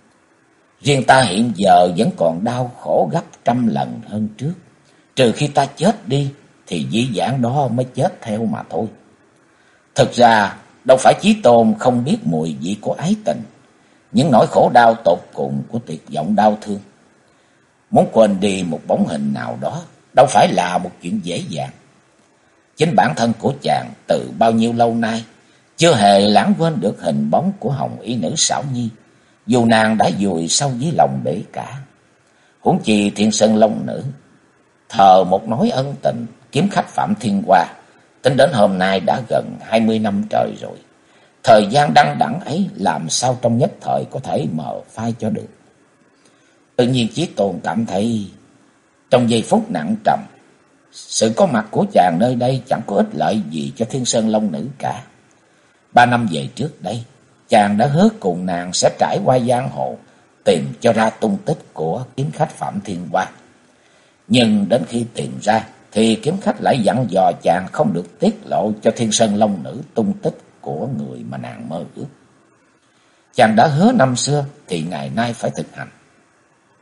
Riêng ta hiện giờ vẫn còn đau khổ gấp trăm lần hơn trước. Trừ khi ta chết đi thì dĩ vãng đó mới chết theo mà thôi. Thực ra đâu phải Chí Tôn không biết mùi vị của ái tình, những nỗi khổ đau tột cùng của tuyệt vọng đau thương. Muốn quên đi một bóng hình nào đó đâu phải là một chuyện dễ dàng. Chính bản thân của chàng từ bao nhiêu lâu nay chưa hề lãng quên được hình bóng của hồng y nữ Xảo Nhi, dù nàng đã vùi sâu dưới lòng bể cả. Huống chi Thiên Sơn Long Nữ thờ một nỗi ân tình kiếm khách Phạm Thiên Hoa, tính đến hôm nay đã gần 20 năm trời rồi. Thời gian đăng đẳng ấy làm sao trong nhất thời có thể mờ phai cho được. Tự nhiên Chí Tôn cảm thấy trong giây phút nặng trầm, sự có mặt của chàng nơi đây chẳng có ích lợi gì cho Thiên Sơn Long Nữ cả. 3 năm về trước đây, chàng đã hứa cùng nàng sẽ trải qua giang hồ, tìm cho ra tung tích của kiếm khách Phạm Thiên Hoa. Nhưng đến khi tìm ra thì kiếm khách lại dặn dò chàng không được tiết lộ cho Thiên Sơn Long Nữ tung tích của người mà nàng mơ ước. Chàng đã hứa năm xưa thì ngày nay phải thực hành.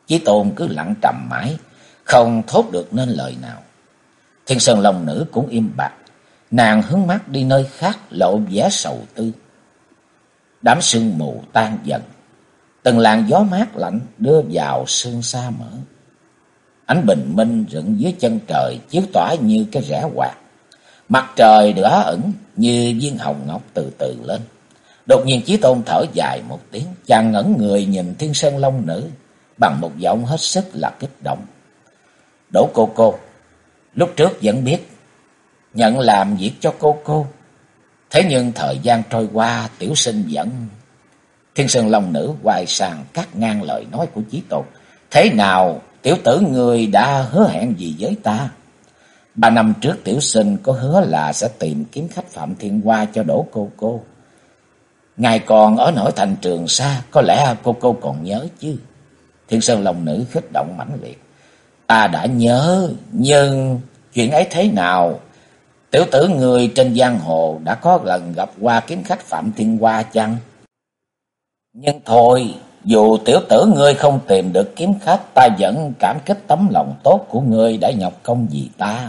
Chí Tôn cứ lặng trầm mãi, không thốt được nên lời nào. Thiên Sơn Long Nữ cũng im bặt, nàng hướng mắt đi nơi khác lộ vẻ sầu tư. Đám sương mù tan dần, từng làn gió mát lạnh đưa vào sương sa mờ. Ánh bình minh rực dưới chân trời chiếu tỏa như cái rẽ quạt. Mặt trời đỏ ẩn như viên hồng ngọc từ từ lên. Đột nhiên Chí Tôn thở dài một tiếng, chàng ngẩng người nhìn Thiên Sơn Long Nữ bằng một giọng hết sức là kích động. Đỗ cô, lúc trước vẫn biết nhận làm việc cho cô. Thế nhưng thời gian trôi qua, tiểu sinh vẫn... Thiên Sơn Long Nữ quay sang cắt ngang lời nói của Chí Tôn. Thế nào, tiểu tử ngươi đã hứa hẹn gì với ta? 3 năm trước tiểu sinh có hứa là sẽ tìm kiếm khách Phạm Thiên Hoa cho Đỗ cô. Ngài còn ở nổi thành Trường Sa, có lẽ cô còn nhớ chứ? Thiên Sơn Long Nữ kích động mãnh liệt. Ta đã nhớ, nhưng chuyện ấy thế nào? Tiểu tử người trên giang hồ đã có lần gặp qua kiếm khách Phạm Thiên Hoa chăng? Nhưng thôi, dù tiểu tử ngươi không tìm được kiếm khách, ta vẫn cảm kích tấm lòng tốt của ngươi đã nhọc công vì ta.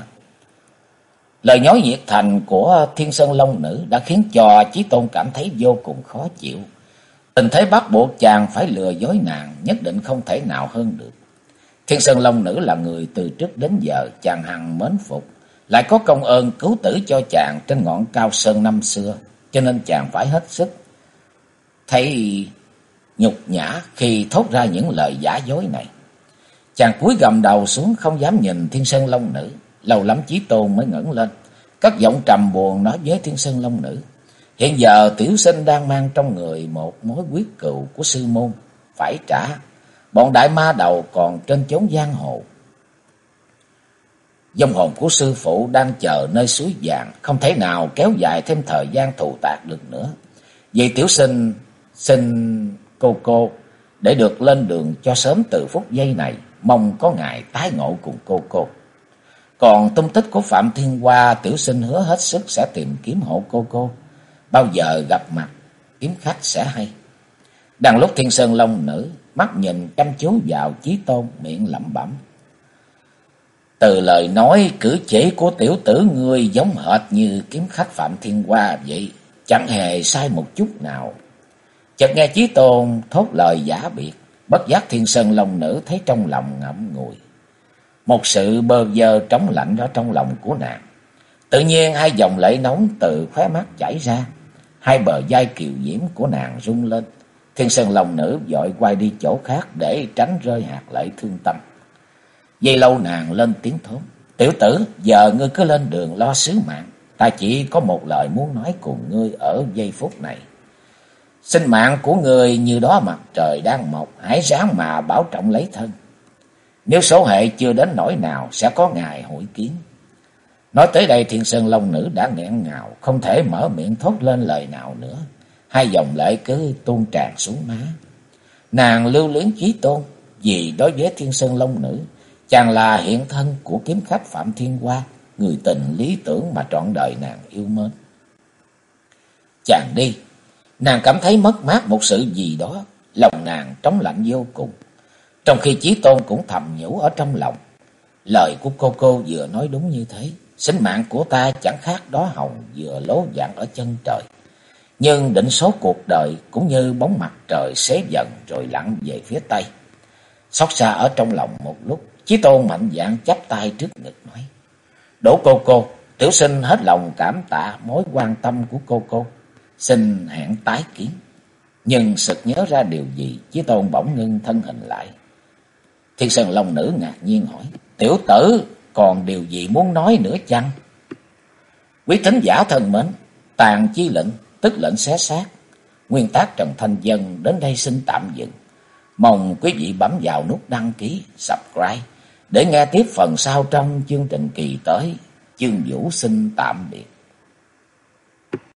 Lời nói nhiệt thành của Thiên Sơn Long Nữ đã khiến cho Chí Tôn cảm thấy vô cùng khó chịu. Tình thế bắt buộc chàng phải lừa dối nàng, nhất định không thể nào hơn được. Thiên Sơn Long Nữ là người từ trước đến giờ chàng hằng mến phục, lại có công ơn cứu tử cho chàng trên ngọn cao sơn năm xưa, cho nên chàng phải hết sức thấy nhục nhã khi thốt ra những lời giả dối này. Chàng cúi gầm đầu xuống không dám nhìn Thiên Sơn Long Nữ. Lâu lắm Chí Tôn mới ngẩng lên, cất giọng trầm buồn nói với Thiên Sơn Long Nữ. Hiện giờ tiểu sinh đang mang trong người một mối quyết cừu của sư môn, phải trả. Bọn đại ma đầu còn trên chốn giang hồ. Vong hồn của sư phụ đang chờ nơi suối vàng, không thể nào kéo dài thêm thời gian thù tạc được nữa. Vì tiểu sinh xin cô để được lên đường cho sớm từ phút giây này, mong có ngày tái ngộ cùng cô. Còn tung tích của Phạm Thiên Hoa, tiểu sinh hứa hết sức sẽ tìm kiếm hộ cô. Bao giờ gặp mặt kiếm khách sẽ hay. Đang lúc Thiên Sơn Long Nữ mắt nhìn chăm chú vào Chí Tôn, miệng lẩm bẩm. Từ lời nói cử chỉ của tiểu tử ngươi giống hệt như kiếm khách Phạm Thiên Hoa vậy, chẳng hề sai một chút nào. Chợt nghe Chí Tôn thốt lời giả biệt, bất giác Thiên Sơn Long Nữ thấy trong lòng ngậm ngùi. Một sự bơ vơ trống lạnh ở trong lòng của nàng. Tự nhiên hai dòng lệ nóng từ khóe mắt chảy ra, hai bờ vai kiều diễm của nàng rung lên. Thiên Sơn Long Nữ vội quay đi chỗ khác để tránh rơi hạt lệ thương tâm. Giây lâu nàng lên tiếng thốt. Tiểu tử, giờ ngươi cứ lên đường lo sứ mạng. Ta chỉ có một lời muốn nói cùng ngươi ở giây phút này. Sinh mạng của ngươi như đó mặt trời đang mọc, hãy ráng mà bảo trọng lấy thân. Nếu số hệ chưa đến nỗi nào, sẽ có ngày hội kiến. Nói tới đây Thiên Sơn Long Nữ đã nghẹn ngào, không thể mở miệng thốt lên lời nào nữa. Hai dòng lệ cứ tuôn tràn xuống má. Nàng lưu luyến Chí Tôn, vì đối với Thiên Sơn Long Nữ, chàng là hiện thân của kiếm khách Phạm Thiên Hoa, người tình lý tưởng mà trọn đời nàng yêu mến. Chàng đi, nàng cảm thấy mất mát một sự gì đó, lòng nàng trống lạnh vô cùng. Trong khi Chí Tôn cũng thầm nhủ ở trong lòng, lời của cô vừa nói đúng như thế. Sinh mạng của ta chẳng khác đó hồng vừa lố dạng ở chân trời. Nhưng định số cuộc đời cũng như bóng mặt trời xế dần rồi lặn về phía tây. Xót xa ở trong lòng một lúc, Chí Tôn mạnh dạn chắp tay trước ngực nói. Đỗ cô, tiểu sinh hết lòng cảm tạ mối quan tâm của cô. Xin hẹn tái kiến. Nhưng sực nhớ ra điều gì, Chí Tôn bỗng ngưng thân hình lại. Thiên Sơn Long Nữ ngạc nhiên hỏi. Tiểu tử còn điều gì muốn nói nữa chăng? Quý thính giả thân mến, tàn chi lệnh tức lệnh xé xác, nguyên tác Trần Thanh Dân đến đây xin tạm dừng. Mong quý vị bấm vào nút đăng ký, subscribe để nghe tiếp phần sau trong chương trình kỳ tới. Chương Vũ xin tạm biệt.